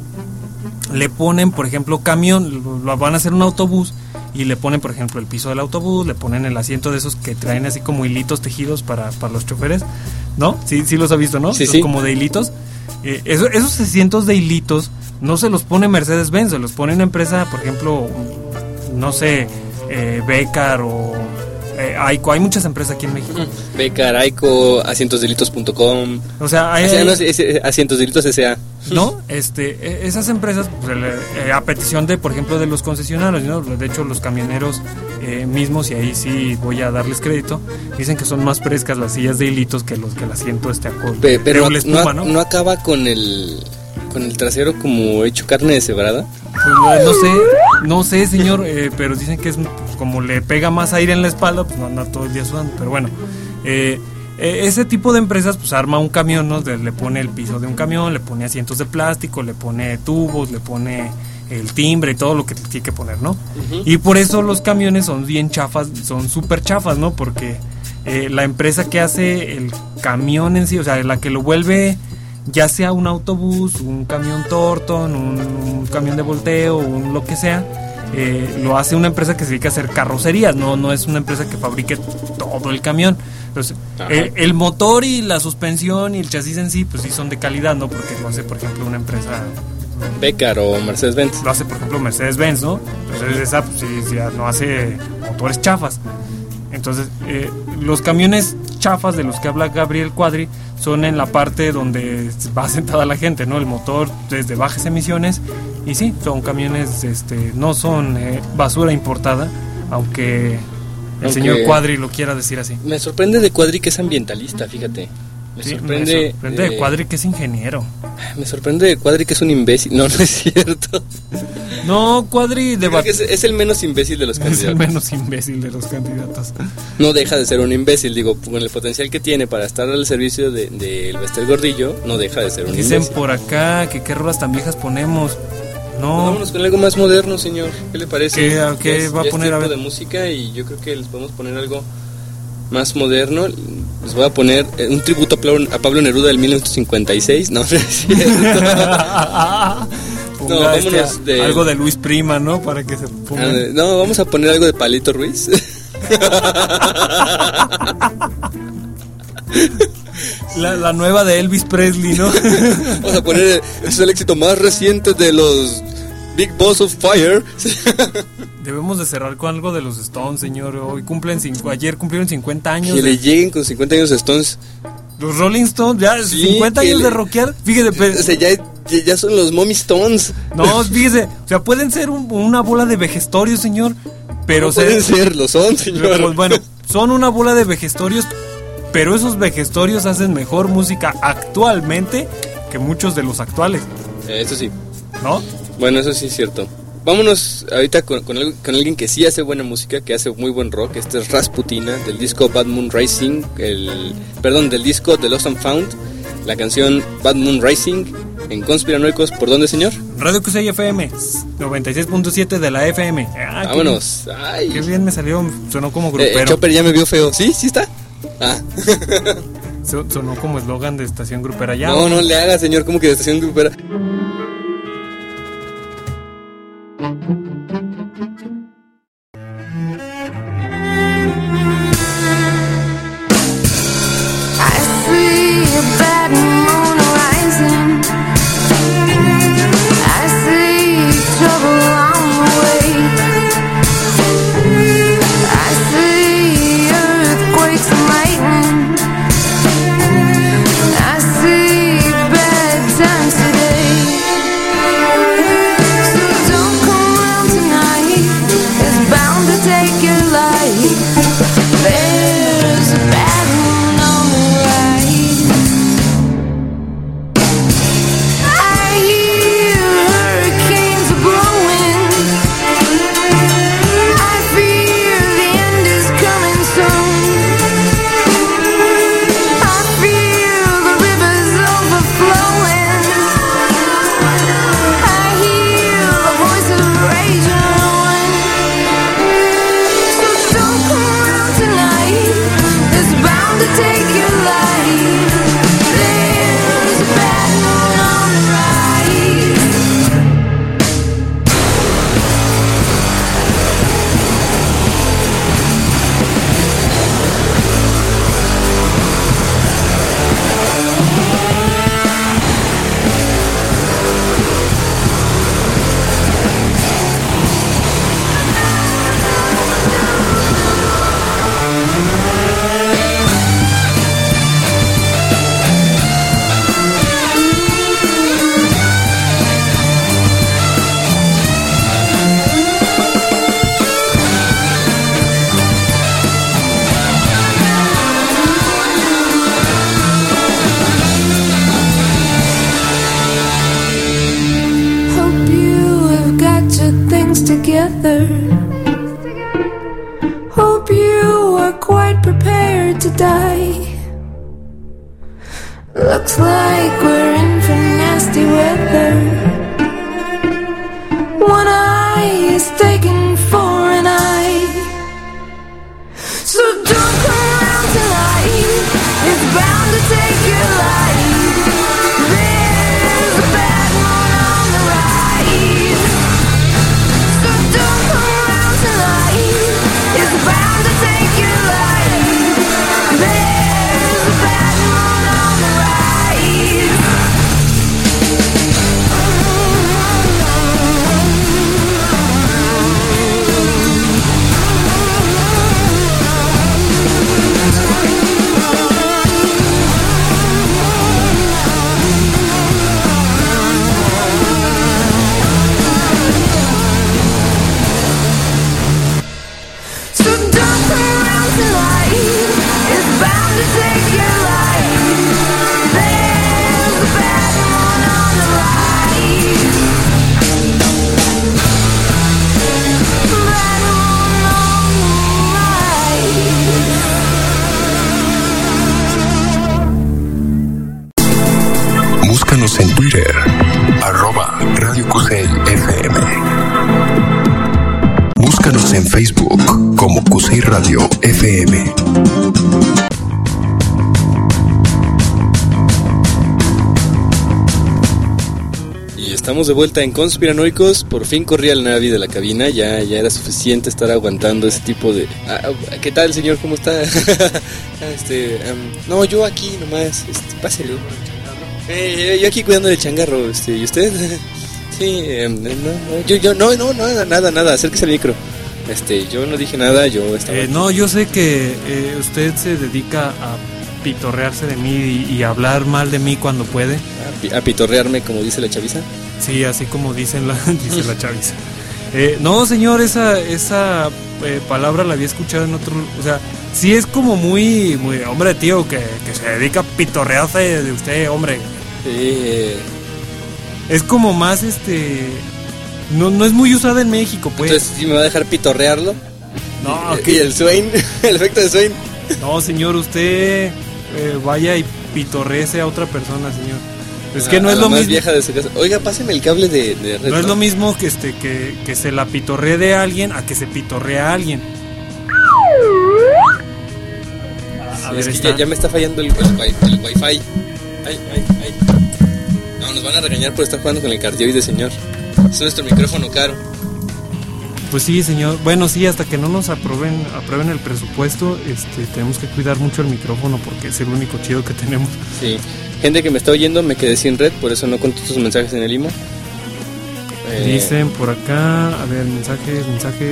le ponen, por ejemplo, camión, lo van a hacer un autobús, y le ponen, por ejemplo, el piso del autobús, le ponen el asiento de esos que traen así como hilitos tejidos para los choferes, ¿no? Sí los ha visto, ¿no? Sí. Como de hilitos. Esos asientos de hilitos no se los pone Mercedes-Benz, se los pone una empresa, por ejemplo, no sé, Becar o Aico. Hay muchas empresas aquí en México. Becar, Aico, asientosdelitos.com. O sea, asientosdelitos S.A. ¿No? Esas empresas, pues, a petición de, por ejemplo, de los concesionarios, ¿no? De hecho, los camioneros mismos, y ahí sí voy a darles crédito, dicen que son más frescas las sillas de hilitos que el asiento pero la espuma, ¿no acaba con el trasero como hecho carne deshebrada? Pues, no sé, señor, pero dicen que es como le pega más aire en la espalda, pues no anda todo el día sudando, pero bueno. Ese tipo de empresas pues arma un camión, ¿no? Le pone el piso de un camión, le pone asientos de plástico, le pone tubos, le pone el timbre y todo lo que tiene que poner, ¿no? Y por eso los camiones son bien chafas, son súper chafas, ¿no? Porque la empresa que hace el camión en sí, o sea, la que lo vuelve, ya sea un autobús, un camión Torton, un camión de volteo, lo que sea, lo hace una empresa que se dedica a hacer carrocerías, no es una empresa que fabrique todo el camión. Entonces, el motor y la suspensión y el chasis en sí, pues sí son de calidad, ¿no? Porque lo hace, por ejemplo, una empresa Becar o Mercedes-Benz. Lo hace, por ejemplo, Mercedes-Benz, ¿no? Entonces esa pues, sí, no hace motores chafas. Entonces, los camiones chafas de los que habla Gabriel Cuadri son en la parte donde va sentada la gente, ¿no? El motor es de bajas emisiones y sí, son camiones, no son basura importada, aunque el señor Cuadri lo quiera decir así. Me sorprende de Cuadri que es ambientalista, fíjate. Me sorprende de Cuadri que es ingeniero. Me sorprende de Cuadri que es un imbécil. No es cierto. No, Cuadri es el menos imbécil de los candidatos. Es el menos imbécil de los candidatos. No deja de ser un imbécil, digo, con el potencial que tiene para estar al servicio del Bester Gordillo, no deja de ser un imbécil. Dicen por acá que qué rolas tan viejas ponemos. No. Vámonos con algo más moderno, señor. ¿Qué le parece? ¿Qué va a poner? A ver, de música, y yo creo que les podemos poner algo más moderno. Les voy a poner un tributo a Pablo Neruda del 1956. No, no es cierto. No, vámonos algo de Luis Prima, ¿no? Para que se ponga. No, vamos a poner algo de Palito Ruiz. La nueva de Elvis Presley, ¿no? Vamos a poner, es el éxito más reciente de los Big Balls of Fire. Debemos de cerrar con algo de los Stones, señor. Ayer cumplieron 50 años. Que le lleguen con 50 años de Stones. Los Rolling Stones, ya, sí, 50 años de rockear. Fíjese, o sea, ya son los Mommy Stones. No, fíjese, o sea, pueden ser una bola de vejestorios, señor. Pero no pueden ser, lo son, señor. Pues bueno, son una bola de vejestorios, pero esos vejestorios hacen mejor música actualmente que muchos de los actuales. Eso sí. ¿No? Bueno, eso sí es cierto. Vámonos ahorita con alguien que sí hace buena música, que hace muy buen rock. Este es Rasputina, del disco Bad Moon Rising, del disco The Lost and Found. La canción Bad Moon Rising en Conspiranoicos. ¿Por dónde, señor? Radio QC FM 96.7 de la FM. Vámonos. Qué bien me salió, sonó como grupero. Chopper ya me vio feo. ¿Sí? ¿Sí está? Sonó como eslogan de estación grupera ya. No le haga, señor, como que de estación grupera. Together. Hope you are quite prepared to die. Looks like we're in for nasty weather. One eye is taken for an eye. So don't come around tonight. It's bound to take your life. There's a bad moon on the rise. So don't come around tonight. It's bound to take your life. There's a bad moon on the rise. Búscanos en Twitter, @Radio QCFM. Búscanos en Facebook como QC Radio FM. Estamos de vuelta en Conspiranoicos. Por fin corrí al Navi de la cabina. Ya era suficiente estar aguantando ese tipo de... ¿Qué tal, señor? ¿Cómo está? No, yo aquí nomás. Pásele. Yo aquí cuidando del changarro. ¿Y usted? Sí, nada. Acérquese al micro. Yo no dije nada. Yo estaba... No, yo sé que usted se dedica a pitorrearse de mí y hablar mal de mí cuando puede. ¿A pitorrearme, como dice la chaviza? Sí, así como dice la chaviza. No, señor, esa palabra la había escuchado en otro... O sea, sí es como muy hombre, tío, que se dedica a pitorrearse de usted, hombre. Sí. Es como más, no es muy usada en México, pues. Entonces, ¿sí me va a dejar pitorrearlo? No, ¿Y el Swain? ¿El efecto de Swain? No, señor, usted vaya y pitorrece a otra persona, señor. Es que no es lo mismo. Vieja de su casa. Oiga, páseme el cable de red. No es lo mismo que se la pitorree de alguien a que se pitorree a alguien. A ver, es que ya me está fallando el wifi. Ay. No, nos van a regañar por estar jugando con el cardioide, señor. Es nuestro micrófono caro. Pues sí, señor. Bueno, sí, hasta que no nos aprueben el presupuesto, tenemos que cuidar mucho el micrófono porque es el único chido que tenemos. Sí. Gente que me está oyendo, me quedé sin red, por eso no contesto sus mensajes en el IMO. Dicen por acá, a ver, mensajes.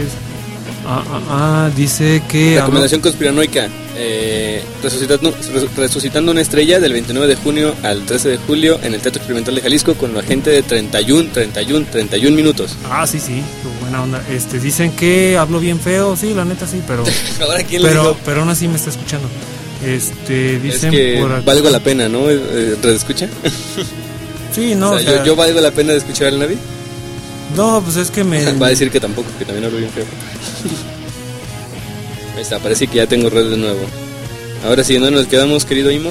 Dice que... Recomendación conspiranoica. Resucitando una estrella del 29 de junio al 13 de julio en el Teatro Experimental de Jalisco con la gente de 31 minutos. Ah, sí, qué buena onda. Dicen que hablo bien feo, sí, la neta sí, pero... Ahora, ¿quién le dijo? Pero aún así me está escuchando. Dicen es que por acá... valgo la pena, ¿no? ¿Redescucha? Sí, no. O sea, yo valgo la pena de escuchar al Navi. No, pues es que me... Va a decir que tampoco, que también hablo bien feo. Ahí está, parece que ya tengo red de nuevo. Ahora sí, ¿no nos quedamos, querido Imo?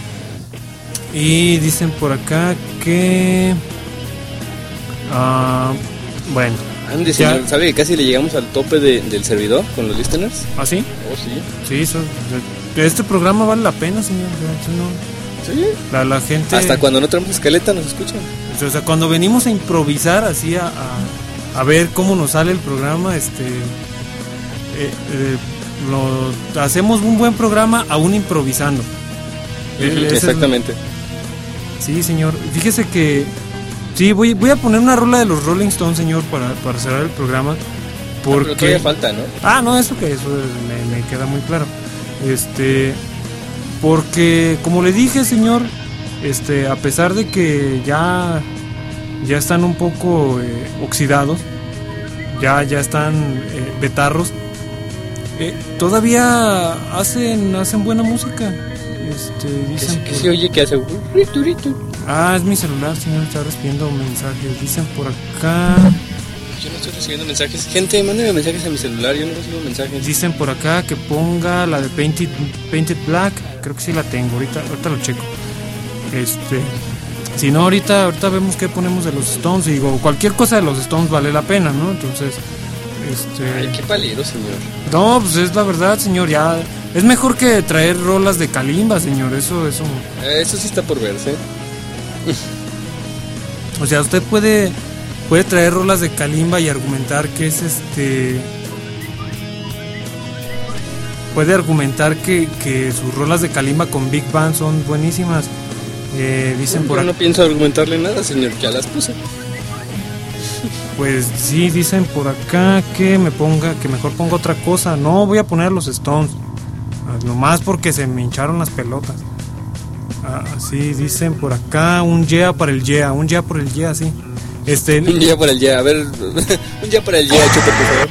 Y dicen por acá que... bueno. Andy, señor, ¿sabe que casi le llegamos al tope del servidor con los listeners? ¿Ah, sí? Oh, sí. Sí, este programa vale la pena, señor. Sí. La gente... Hasta cuando no tenemos escaleta nos escuchan. O sea, cuando venimos a improvisar así a ver cómo nos sale el programa, hacemos un buen programa aún improvisando. Exactamente. Sí, señor. Fíjese que sí, voy a poner una rola de los Rolling Stones, señor, para cerrar el programa. Porque... pero todavía falta, ¿no? No, eso me queda muy claro. Porque como le dije, señor, a pesar de que ya están un poco oxidados, ya están betarros, todavía hacen buena música. Dicen que se oye que hace es mi celular, señor, está recibiendo mensajes. Dicen por acá... Yo no estoy recibiendo mensajes. Gente, mándenme mensajes a mi celular, yo no recibo mensajes. Dicen por acá que ponga la de Painted Black. Creo que sí la tengo, ahorita lo checo. Si no, ahorita vemos qué ponemos de los Stones. Digo, cualquier cosa de los Stones vale la pena, ¿no? Entonces, Ay, qué palero, señor. No, pues es la verdad, señor, ya... Es mejor que traer rolas de Kalimba, señor, eso sí está por verse. O sea, usted puede traer rolas de Kalimba y argumentar que es puede argumentar que sus rolas de Kalimba con Big Band son buenísimas. Dicen por no pienso argumentarle nada, señor, ya las puse. Pues sí, dicen por acá que mejor ponga otra cosa. No, voy a poner los Stones. Nomás porque se me hincharon las pelotas. Sí, dicen por acá un yeah para el yeah, un yeah por el yeah, sí. Un yeah para el yeah, a ver, un yeah para el yeah, Chope, por favor.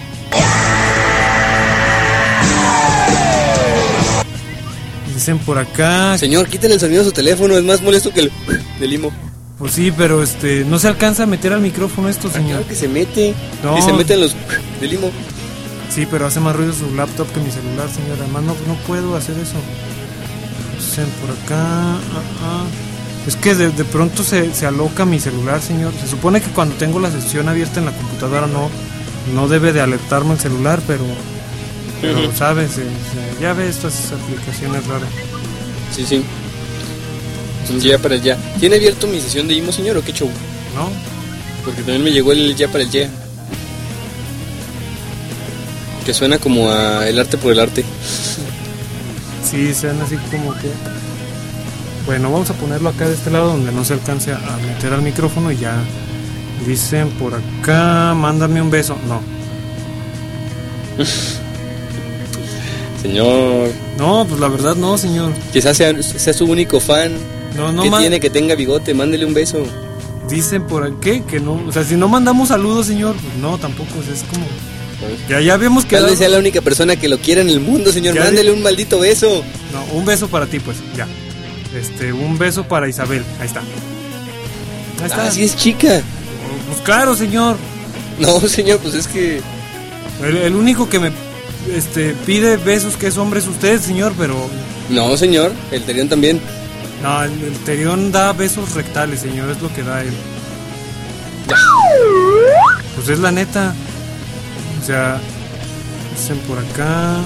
Dicen por acá... Señor, quítale el sonido de su teléfono, es más molesto que el del Imo. Pues sí, pero no se alcanza a meter al micrófono esto, señor. Claro que se mete. No. Y se meten los del Imo. Sí, pero hace más ruido su laptop que mi celular, señor. Además no puedo hacer eso. Dicen por acá... Es que de pronto se aloca mi celular, señor. Se supone que cuando tengo la sesión abierta en la computadora no debe de alertarme el celular, pero sabes, ya ve estas aplicaciones raras. Sí. Un día para allá. ¿Tiene abierto mi sesión de IMO, señor, o qué show? No. Porque también me llegó el ya para el ya. Que suena como a el arte por el arte. Sí, suena así como que... Bueno, vamos a ponerlo acá de este lado donde no se alcance a meter al micrófono y ya. Dicen por acá, mándame un beso. No. Señor. No, pues la verdad no, señor. Quizás sea su único fan. No, ¿Qué tiene que tenga bigote? Mándele un beso. Dicen por aquí que no. O sea, si no mandamos saludos, señor, pues no, tampoco. Es como... Ya vemos que... Tal vez sea la única persona que lo quiera en el mundo, señor. Mándele un maldito beso. No, un beso para ti, pues, ya. Un beso para Isabel. Ahí está. Ahí está. Ah, sí es chica. Pues claro, señor. No, señor, pues es que... El único que me pide besos que es hombre es usted, señor, pero... No, señor, el Terión también. No, el Terión da besos rectales, señor, es lo que da él. Pues es la neta. O sea, dicen por acá...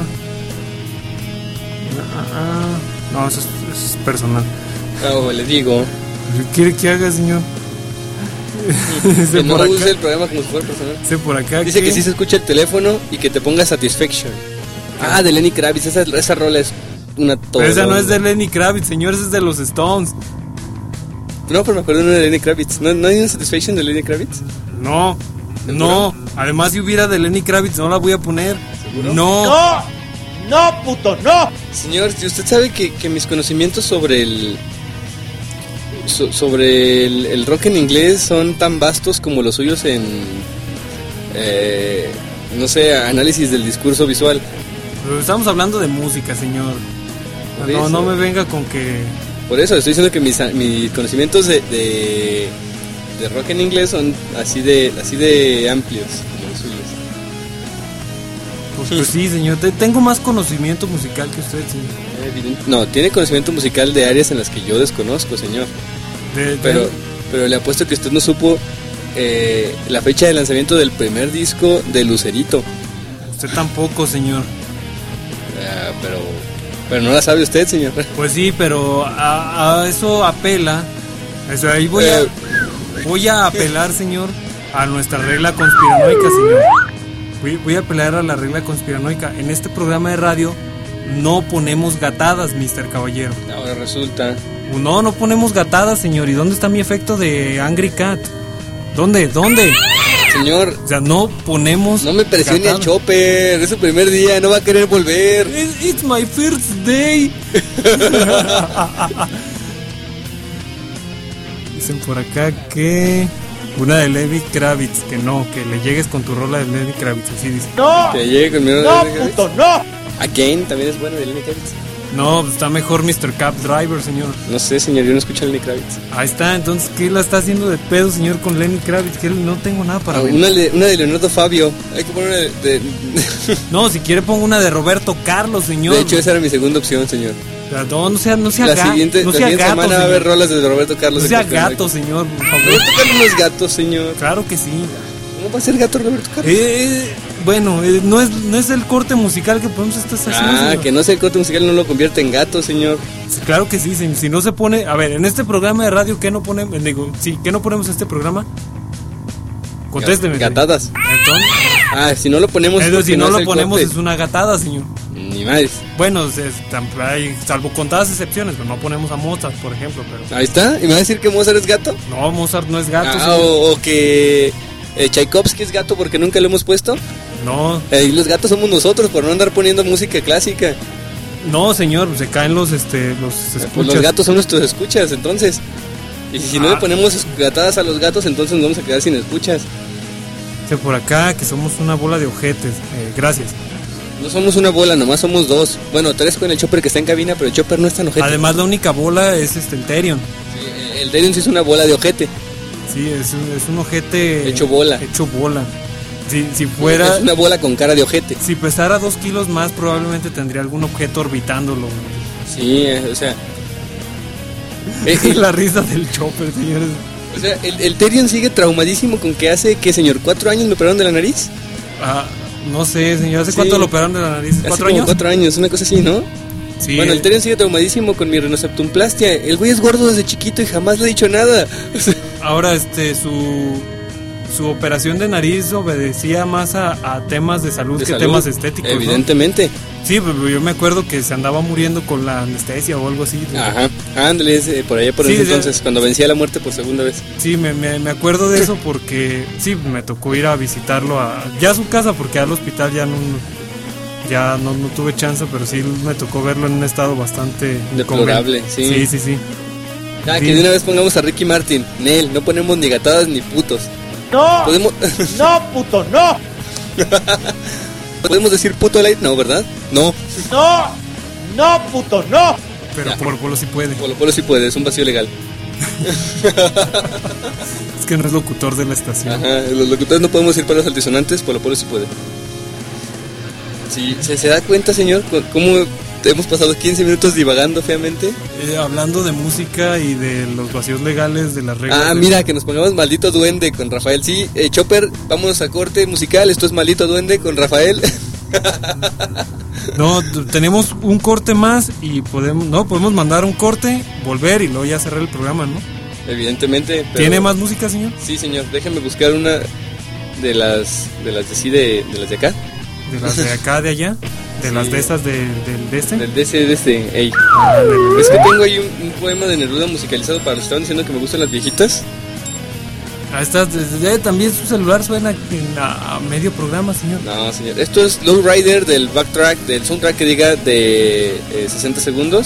No, eso es personal. No, le digo. ¿Qué quiere que haga, señor? Que no use el programa como si fuera personal. Sí, por acá. Dice que sí se escucha el teléfono y que te ponga Satisfaction. Ah, de Lenny Kravitz. Esa rola es una toda. Esa no es de Lenny Kravitz, señor, esa es de los Stones. No, pero me acuerdo de una de Lenny Kravitz. ¿No hay una Satisfaction de Lenny Kravitz? No. Además, si hubiera de Lenny Kravitz, no la voy a poner. ¿Seguro? No, puto, no. Señor, si usted sabe que mis conocimientos sobre el rock en inglés son tan vastos como los suyos en no sé, análisis del discurso visual. Pero estamos hablando de música, señor. No me venga con que... Por eso estoy diciendo que mis conocimientos de rock en inglés son así de amplios como los suyos. Pues sí, señor, tengo más conocimiento musical que usted, señor. No, tiene conocimiento musical de áreas en las que yo desconozco, señor. Pero le apuesto que usted no supo la fecha de lanzamiento del primer disco de Lucerito. Usted tampoco, señor. Pero no la sabe usted, señor. Pues sí, pero a eso apela. Ahí voy a apelar, señor, a nuestra regla conspiranoica, señor. Voy a apelar a la regla conspiranoica. En este programa de radio no ponemos gatadas, Mr. Caballero. Ahora resulta. No ponemos gatadas, señor. ¿Y dónde está mi efecto de Angry Cat? ¿Dónde? Señor, o sea, no ponemos... No me presione a Chopper, es su primer día, no va a querer volver. It's my first day. Dicen por acá que... Una de Lenny Kravitz, que le llegues con tu rola de Lenny Kravitz, así dice. ¡No! Que llegue con mi rola ¡No, de Lenny Kravitz. puto, no! Again, también es bueno de Lenny Kravitz. No, está mejor Mr. Cab Driver, señor. No sé, señor, yo no escucho a Lenny Kravitz. Ahí está, entonces, ¿qué la está haciendo de pedo, señor, con Lenny Kravitz? Que no tengo nada para ver. Una de Leonardo Fabio. Hay que poner una de... No, si quiere pongo una de Roberto Carlos, señor. De hecho, esa era mi segunda opción, señor. No sea la siguiente gato, semana va a haber rolas de Roberto Carlos. No sea gato, señor. Roberto Carlos no es gato, señor. Claro que sí. ¿Cómo va a ser gato Roberto Carlos? Bueno, no es el corte musical que ponemos esta estación. Señor. Que no sea el corte musical no lo convierte en gato, señor. Claro que sí, si no se pone... A ver, en este programa de radio, ¿qué no ponemos? ¿Qué no ponemos en este programa? Contésteme. Gatadas. Entonces, si no lo ponemos... Si no lo ponemos es una gatada, señor. Ni más. Bueno, hay, salvo contadas excepciones, pero no ponemos a Mozart, por ejemplo. Pero... Ahí está. ¿Y me va a decir que Mozart es gato? No, Mozart no es gato. O que Tchaikovsky es gato porque nunca lo hemos puesto. No. Y los gatos somos nosotros por no andar poniendo música clásica. No, señor, se caen los escuchas. Pues los gatos son nuestros escuchas, entonces. Y si no le ponemos gatadas a los gatos, entonces nos vamos a quedar sin escuchas. Por acá, que somos una bola de ojetes. Gracias. No somos una bola, nomás somos dos. Bueno, tres con el Chopper que está en cabina, pero el Chopper no es tan ojete. Además, la única bola es el Terion. Sí, el Terion sí es una bola de ojete. Sí, es un ojete... Hecho bola. Si fuera... Es una bola con cara de ojete. Si pesara 2 kilos más, probablemente tendría algún objeto orbitándolo. Sí, o sea... La risa del Chopper, señores. O sea, el Terion sigue traumadísimo con que hace, ¿qué, señor? ¿4 años me operaron de la nariz? No sé, señor. ¿Hace cuánto lo operaron de la nariz? ¿4 años? 4 años, una cosa así, ¿no? Sí. Bueno, el Terion sigue traumadísimo con mi rinoseptumplastia. El güey es gordo desde chiquito y jamás le he dicho nada. Ahora, su operación de nariz obedecía más a temas de salud que temas estéticos, evidentemente, ¿no? Sí, yo me acuerdo que se andaba muriendo con la anestesia o algo así. Ajá, ándale, por allá por ese entonces, cuando vencía la muerte por segunda vez. Sí, me acuerdo de eso porque sí, me tocó ir a visitarlo ya a su casa, porque al hospital ya no tuve chance, pero sí me tocó verlo en un estado bastante deplorable, sí. Sí. Que de una vez pongamos a Ricky Martin. Nel, no ponemos ni gatadas ni putos. No, ¿Podemos? No, puto, no. ¿Podemos decir puto al aire? No, ¿verdad? No, puto, no. Pero Polo Polo sí puede. Polo Polo sí puede, es un vacío legal. Es que no es locutor de la estación. Ajá, los locutores no podemos decir palabras altisonantes, Polo Polo sí puede. Sí, ¿se da cuenta, señor, cómo hemos pasado 15 minutos divagando feamente? Hablando de música y de los vacíos legales, de las reglas. Mira, que nos pongamos Maldito Duende con Rafael. Sí, Chopper, vámonos a corte musical. Esto es Maldito Duende con Rafael. No, tenemos un corte más y podemos mandar un corte, volver y luego ya cerrar el programa, ¿no? Evidentemente. Pero... ¿Tiene más música, señor? Sí, señor. Déjame buscar una de las de las de acá. De las de acá, de allá. De sí. Las de esas de este. Del de este. Ey. Es que tengo ahí un poema de Neruda musicalizado para los que estaban diciendo que me gustan las viejitas. También su celular suena a medio programa, señor. No, señor. Esto es Low Rider del backtrack, del soundtrack que diga de 60 segundos.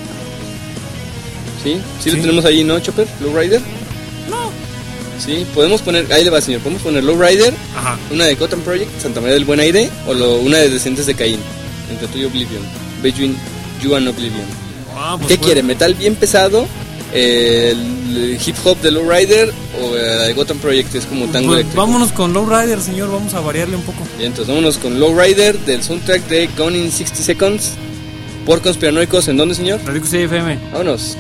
¿Sí? ¿Sí? Lo tenemos ahí, ¿no, Chopper? Low Rider. No. Sí, podemos poner, ahí le va, señor. Podemos poner Low Rider, ajá, una de Cotton Project, Santa María del Buen Aire, o una de Descendientes de Caín, Entre tú y Oblivion, Between You and Oblivion. Pues ¿Qué quiere? ¿Metal bien pesado? ¿El hip hop de Low Rider o la de Gotham Project? Es como tango eléctrico. Vámonos con Low Rider, señor, vamos a variarle un poco. Bien, entonces vámonos con Low Rider del soundtrack de Gone in 60 Seconds por Conspiranoicos. ¿En dónde, señor? Radio CFM. Vámonos.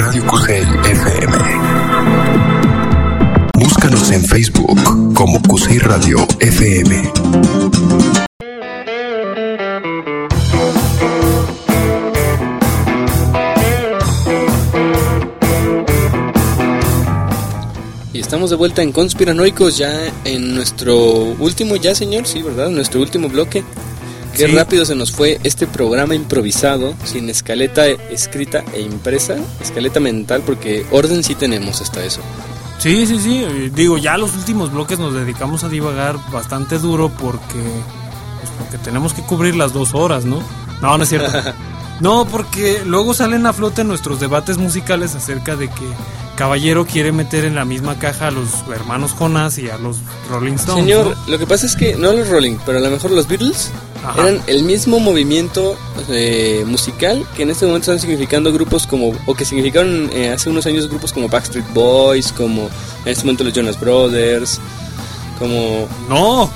Radio Cusey FM. Búscanos en Facebook como Cusey Radio FM. Y estamos de vuelta en Conspiranoicos, ya en nuestro último, ya señor, sí, ¿verdad? Nuestro último bloque. Qué rápido se nos fue este programa improvisado, sin escaleta escrita e impresa, escaleta mental, porque orden sí tenemos hasta eso. Sí. Digo, ya los últimos bloques nos dedicamos a divagar bastante duro porque tenemos que cubrir las 2 horas, ¿no? No es cierto. No, porque luego salen a flote nuestros debates musicales acerca de que Caballero quiere meter en la misma caja a los hermanos Jonas y a los Rolling Stones. Señor, ¿no? Lo que pasa es que no los Rolling, pero a lo mejor los Beatles eran el mismo movimiento musical que en este momento están significando grupos como, o que significaron hace unos años grupos como Backstreet Boys, como en este momento los Jonas Brothers, como... ¡No,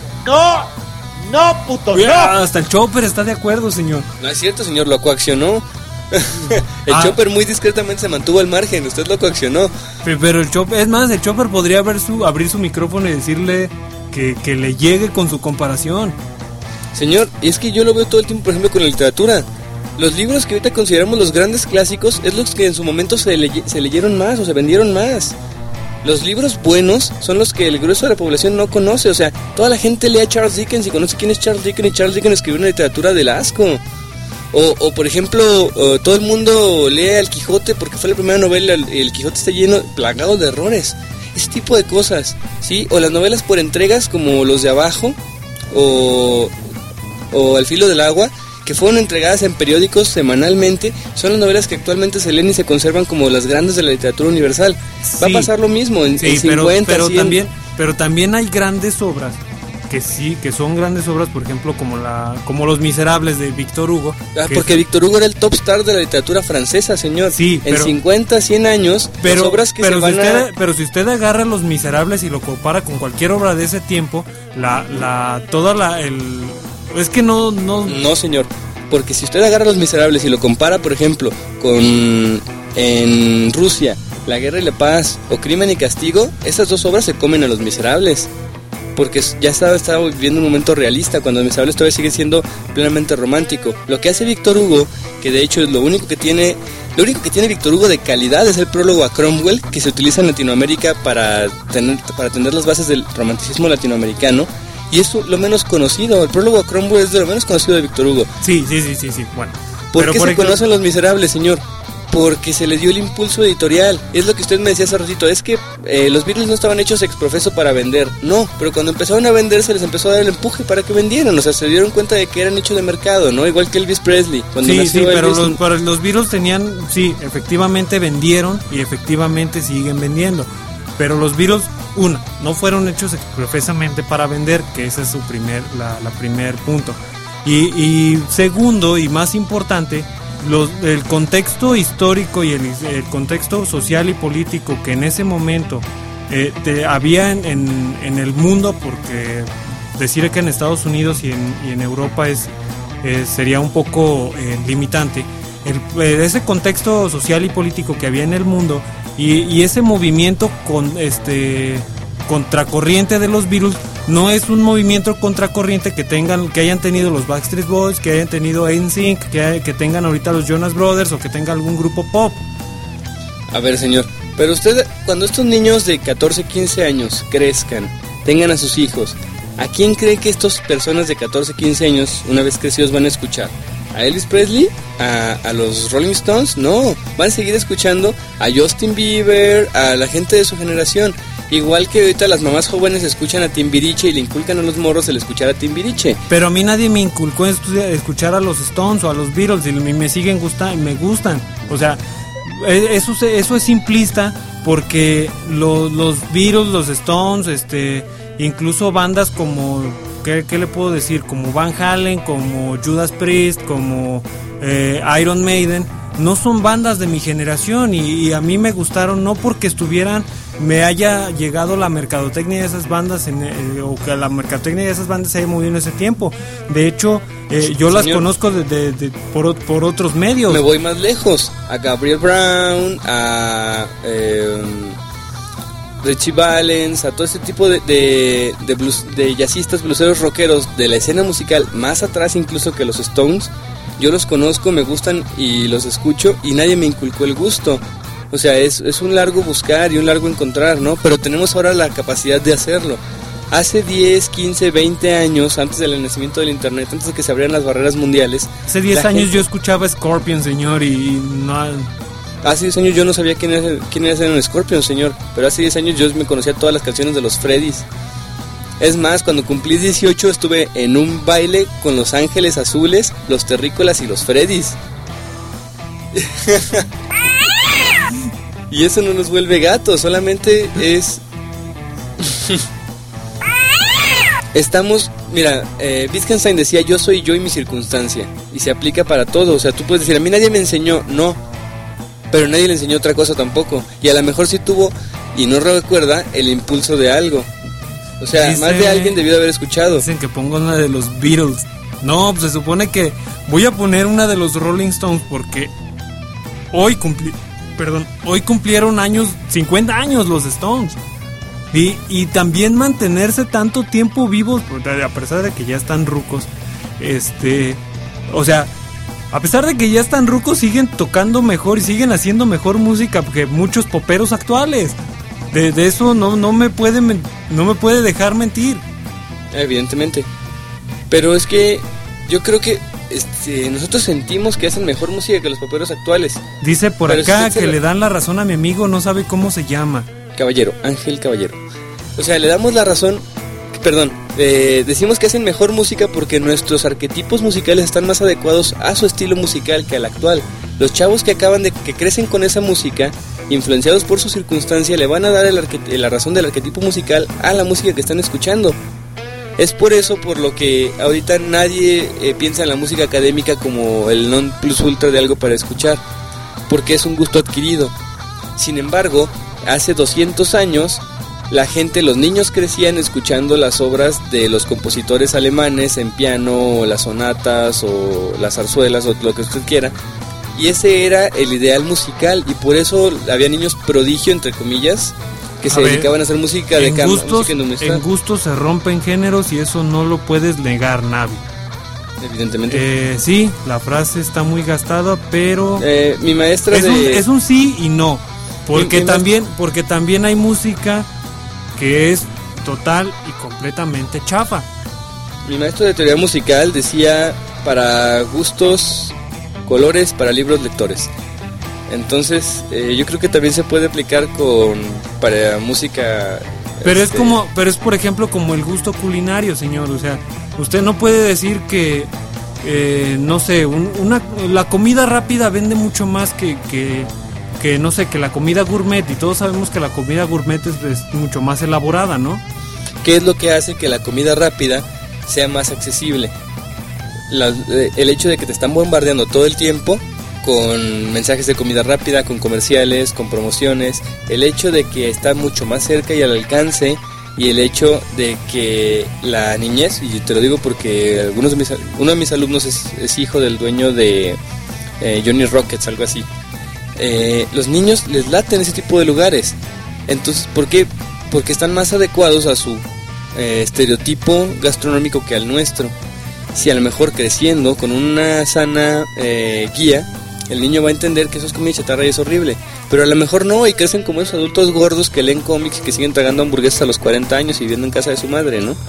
puto, no! Hasta el Chopper está de acuerdo, señor. No es cierto, señor, lo coaccionó. El Chopper muy discretamente se mantuvo al margen, usted lo coaccionó. Pero el Chopper, es más, el Chopper podría abrir su micrófono y decirle que le llegue con su comparación. Señor, y es que yo lo veo todo el tiempo, por ejemplo, con la literatura. Los libros que ahorita consideramos los grandes clásicos es los que en su momento se leyeron más o se vendieron más. Los libros buenos son los que el grueso de la población no conoce. O sea, toda la gente lee a Charles Dickens y conoce quién es Charles Dickens, y Charles Dickens escribió una literatura del asco. O por ejemplo, todo el mundo lee al Quijote porque fue la primera novela. El Quijote está plagado de errores. Ese tipo de cosas, ¿sí? O las novelas por entregas como Los de Abajo o Al filo del agua, que fueron entregadas en periódicos semanalmente, son las novelas que actualmente se leen y se conservan como las grandes de la literatura universal. Va a pasar lo mismo en 50, pero 100. también hay grandes obras que son grandes obras, por ejemplo, como Los Miserables de Víctor Hugo. Porque Víctor Hugo era el top star de la literatura francesa, señor. Sí, en 50, 100 años, las obras que pero si usted agarra Los Miserables y lo compara con cualquier obra de ese tiempo, es que no, señor, porque si usted agarra Los Miserables y lo compara, por ejemplo, con en Rusia, La Guerra y la Paz o Crimen y Castigo, esas 2 obras se comen a Los Miserables, porque ya estaba viviendo un momento realista, cuando Los Miserables todavía sigue siendo plenamente romántico. Lo que hace Víctor Hugo, que de hecho es lo único que tiene Víctor Hugo de calidad, es el prólogo a Cromwell, que se utiliza en Latinoamérica para tener las bases del romanticismo latinoamericano. Y es lo menos conocido. El prólogo a Cromwell es de lo menos conocido de Víctor Hugo. Sí. Bueno. ¿Por qué se conocen Los Miserables, señor? Porque se le dio el impulso editorial. Es lo que usted me decía hace ratito. Es que los Beatles no estaban hechos ex profeso para vender. No, pero cuando empezaron a vender se les empezó a dar el empuje para que vendieran. O sea, se dieron cuenta de que eran nicho de mercado, ¿no? Igual que Elvis Presley. Pero los Beatles tenían, efectivamente vendieron y efectivamente siguen vendiendo. Pero los Beatles, no fueron hechos expresamente para vender, que ese es su primer punto. Y segundo y más importante, el contexto histórico y el contexto social y político que en ese momento había en el mundo, porque decir que en Estados Unidos y en Europa sería un poco limitante. Ese contexto social y político que había en el mundo y ese movimiento contracorriente de los Beatles no es un movimiento contracorriente que hayan tenido los Backstreet Boys, que hayan tenido NSYNC, que tengan ahorita los Jonas Brothers o que tenga algún grupo pop. A ver, señor, pero usted, cuando estos niños de 14, 15 años crezcan, tengan a sus hijos, ¿a quién cree que estas personas de 14, 15 años, una vez crecidos, van a escuchar? ¿A Elvis Presley? ¿A los Rolling Stones? No, van a seguir escuchando a Justin Bieber, a la gente de su generación. Igual que ahorita las mamás jóvenes escuchan a Timbiriche y le inculcan a los morros el escuchar a Timbiriche. Pero a mí nadie me inculcó escuchar a los Stones o a los Beatles y me siguen me gustan. O sea, eso es simplista, porque los Beatles, los Stones, incluso bandas como, ¿qué le puedo decir? Como Van Halen, como Judas Priest, como Iron Maiden, no son bandas de mi generación y a mí me gustaron no porque me haya llegado la mercadotecnia de esas bandas o que la mercadotecnia de esas bandas se haya movido en ese tiempo. De hecho, yo las conozco por otros medios. Me voy más lejos, a Gabriel Brown, a Richie Valens, a todo ese tipo de jazzistas, blueseros, rockeros de la escena musical, más atrás incluso que los Stones. Yo los conozco, me gustan y los escucho y nadie me inculcó el gusto. O sea, es un largo buscar y un largo encontrar, ¿no? Pero tenemos ahora la capacidad de hacerlo. Hace 10, 15, 20 años, antes del nacimiento del internet, antes de que se abrieran las barreras mundiales... Hace 10 años yo escuchaba Scorpion, señor, y no... Hace 10 años yo no sabía quién era un Scorpion, señor. Pero hace 10 años yo me conocía todas las canciones de los Freddys. Es más, cuando cumplí 18 estuve en un baile con Los Ángeles Azules, Los Terrícolas y los Freddys. Y eso no nos vuelve gatos, solamente es... Estamos... Mira, Wittgenstein decía, yo soy yo y mi circunstancia. Y se aplica para todo. O sea, tú puedes decir, a mí nadie me enseñó. No, pero nadie le enseñó otra cosa tampoco. Y a lo mejor sí tuvo, y no recuerda, el impulso de algo. O sea, más de alguien debió de haber escuchado. Dicen que pongo una de los Beatles. No, pues se supone que voy a poner una de los Rolling Stones porque hoy cumplieron 50 años los Stones. Y también mantenerse tanto tiempo vivos, a pesar de que ya están rucos. O sea, a pesar de que ya están rucos, siguen tocando mejor y siguen haciendo mejor música que muchos poperos actuales. De eso no me puede dejar mentir. Evidentemente. Pero es que yo creo que nosotros sentimos que hacen mejor música que los poperos actuales. Dice por acá que le dan la razón a mi amigo, no sabe cómo se llama. Caballero, Ángel Caballero. O sea, le damos la razón. Perdón, decimos que hacen mejor música porque nuestros arquetipos musicales están más adecuados a su estilo musical que al actual. Los chavos que crecen con esa música, influenciados por su circunstancia, le van a dar la razón del arquetipo musical a la música que están escuchando. Es por eso por lo que ahorita nadie piensa en la música académica como el non plus ultra de algo para escuchar, porque es un gusto adquirido. Sin embargo, hace 200 años, los niños crecían escuchando las obras de los compositores alemanes en piano, o las sonatas, o las zarzuelas, o lo que usted quiera. Y ese era el ideal musical, y por eso había niños prodigio, entre comillas, que se dedicaban a hacer música de cámara. En gustos se rompen géneros y eso no lo puedes negar, Navi. Evidentemente. Sí, la frase está muy gastada, pero... mi maestra es un sí y no. Porque también hay música que es total y completamente chafa. Mi maestro de teoría musical decía, para gustos, colores, para libros, lectores. Entonces, yo creo que también se puede aplicar para música. Pero es por ejemplo como el gusto culinario, señor. O sea, usted no puede decir que no sé, la comida rápida vende mucho más que no sé, que la comida gourmet, y todos sabemos que la comida gourmet es mucho más elaborada, ¿no? ¿Qué es lo que hace que la comida rápida sea más accesible? El hecho de que te están bombardeando todo el tiempo con mensajes de comida rápida, con comerciales, con promociones, el hecho de que está mucho más cerca y al alcance, y el hecho de que la niñez, y te lo digo porque uno de mis alumnos es hijo del dueño de Johnny Rockets, algo así. Los niños les laten ese tipo de lugares. Entonces, ¿por qué? Porque están más adecuados a su estereotipo gastronómico que al nuestro. Si a lo mejor creciendo con una sana guía, el niño va a entender que eso es comida chatarra y es horrible. Pero a lo mejor no, y crecen como esos adultos gordos que leen cómics y que siguen tragando hamburguesas a los 40 años y viviendo en casa de su madre, ¿no?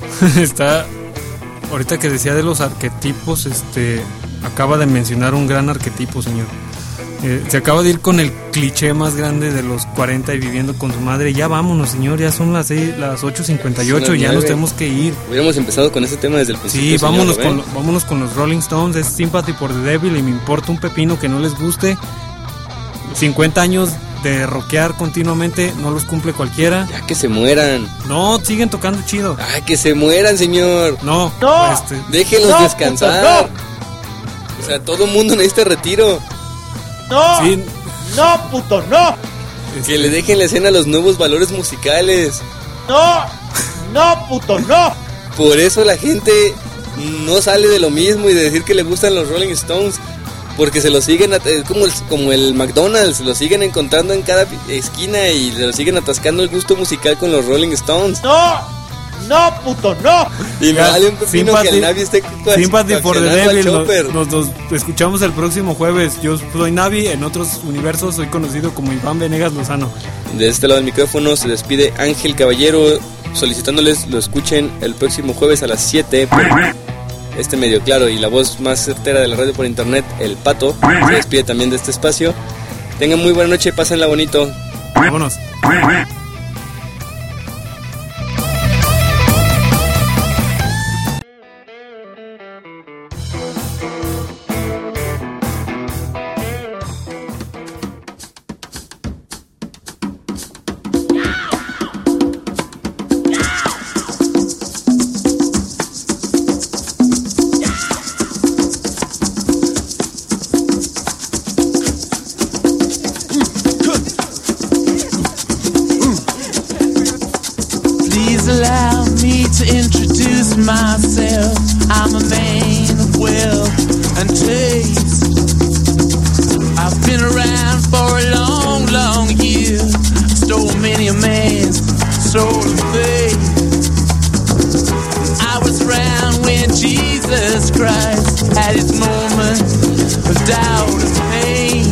Ahorita que decía de los arquetipos, acaba de mencionar un gran arquetipo, señor. Se acaba de ir con el cliché más grande de los 40 y viviendo con su madre. Ya vámonos, señor, ya son las 8:58 y ya nos tenemos que ir. Hubiéramos empezado con ese tema desde el principio. Sí, vámonos con los Rolling Stones. Es Sympathy for the Devil y me importa un pepino que no les guste. 50 años de rockear continuamente, no los cumple cualquiera. Ya que se mueran. No, siguen tocando chido. Ah, que se mueran, señor. No. Déjenlos descansar. O sea, todo mundo necesita retiro. No. Sí. No, puto, no. Que le dejen la escena a los nuevos valores musicales. No. No, puto, no. Por eso la gente no sale de lo mismo y de decir que le gustan los Rolling Stones. Porque se lo siguen, como el McDonald's, lo siguen encontrando en cada esquina y lo siguen atascando el gusto musical con los Rolling Stones. No, no, puto, no. Y me vale un pepino que el Navi esté Sympathy for the Devil. Chopper. Nos escuchamos el próximo jueves. Yo soy Navi, en otros universos soy conocido como Iván Venegas Lozano. De este lado del micrófono se despide Ángel Caballero, solicitándoles lo escuchen el próximo jueves a las 7. Este medio claro y la voz más certera de la radio por internet, el Pato, se despide también de este espacio. Tengan muy buena noche, pásenla bonito. Vámonos. Allow me to introduce myself. I'm a man of wealth and taste. I've been around for a long, long year. Stole many a man's soul of faith. I was around when Jesus Christ had his moment of doubt and pain.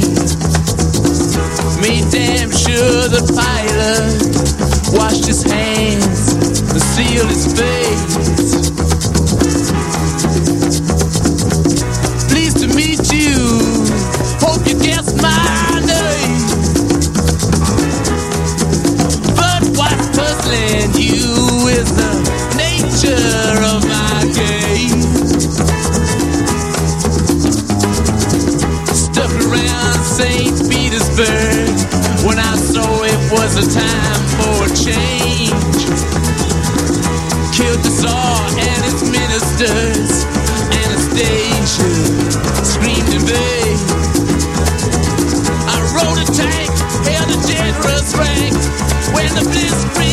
Made damn sure the pilot washed his hands and sealed his face. Pleased to meet you. Hope you guessed my name. But what's puzzling you is the nature of my game. Stuck around St. Petersburg when I saw it was a time for a change. Killed the Tsar and his ministers. Anastasia screamed in vain. I rode a tank, held a generous rank when the blitzkrieg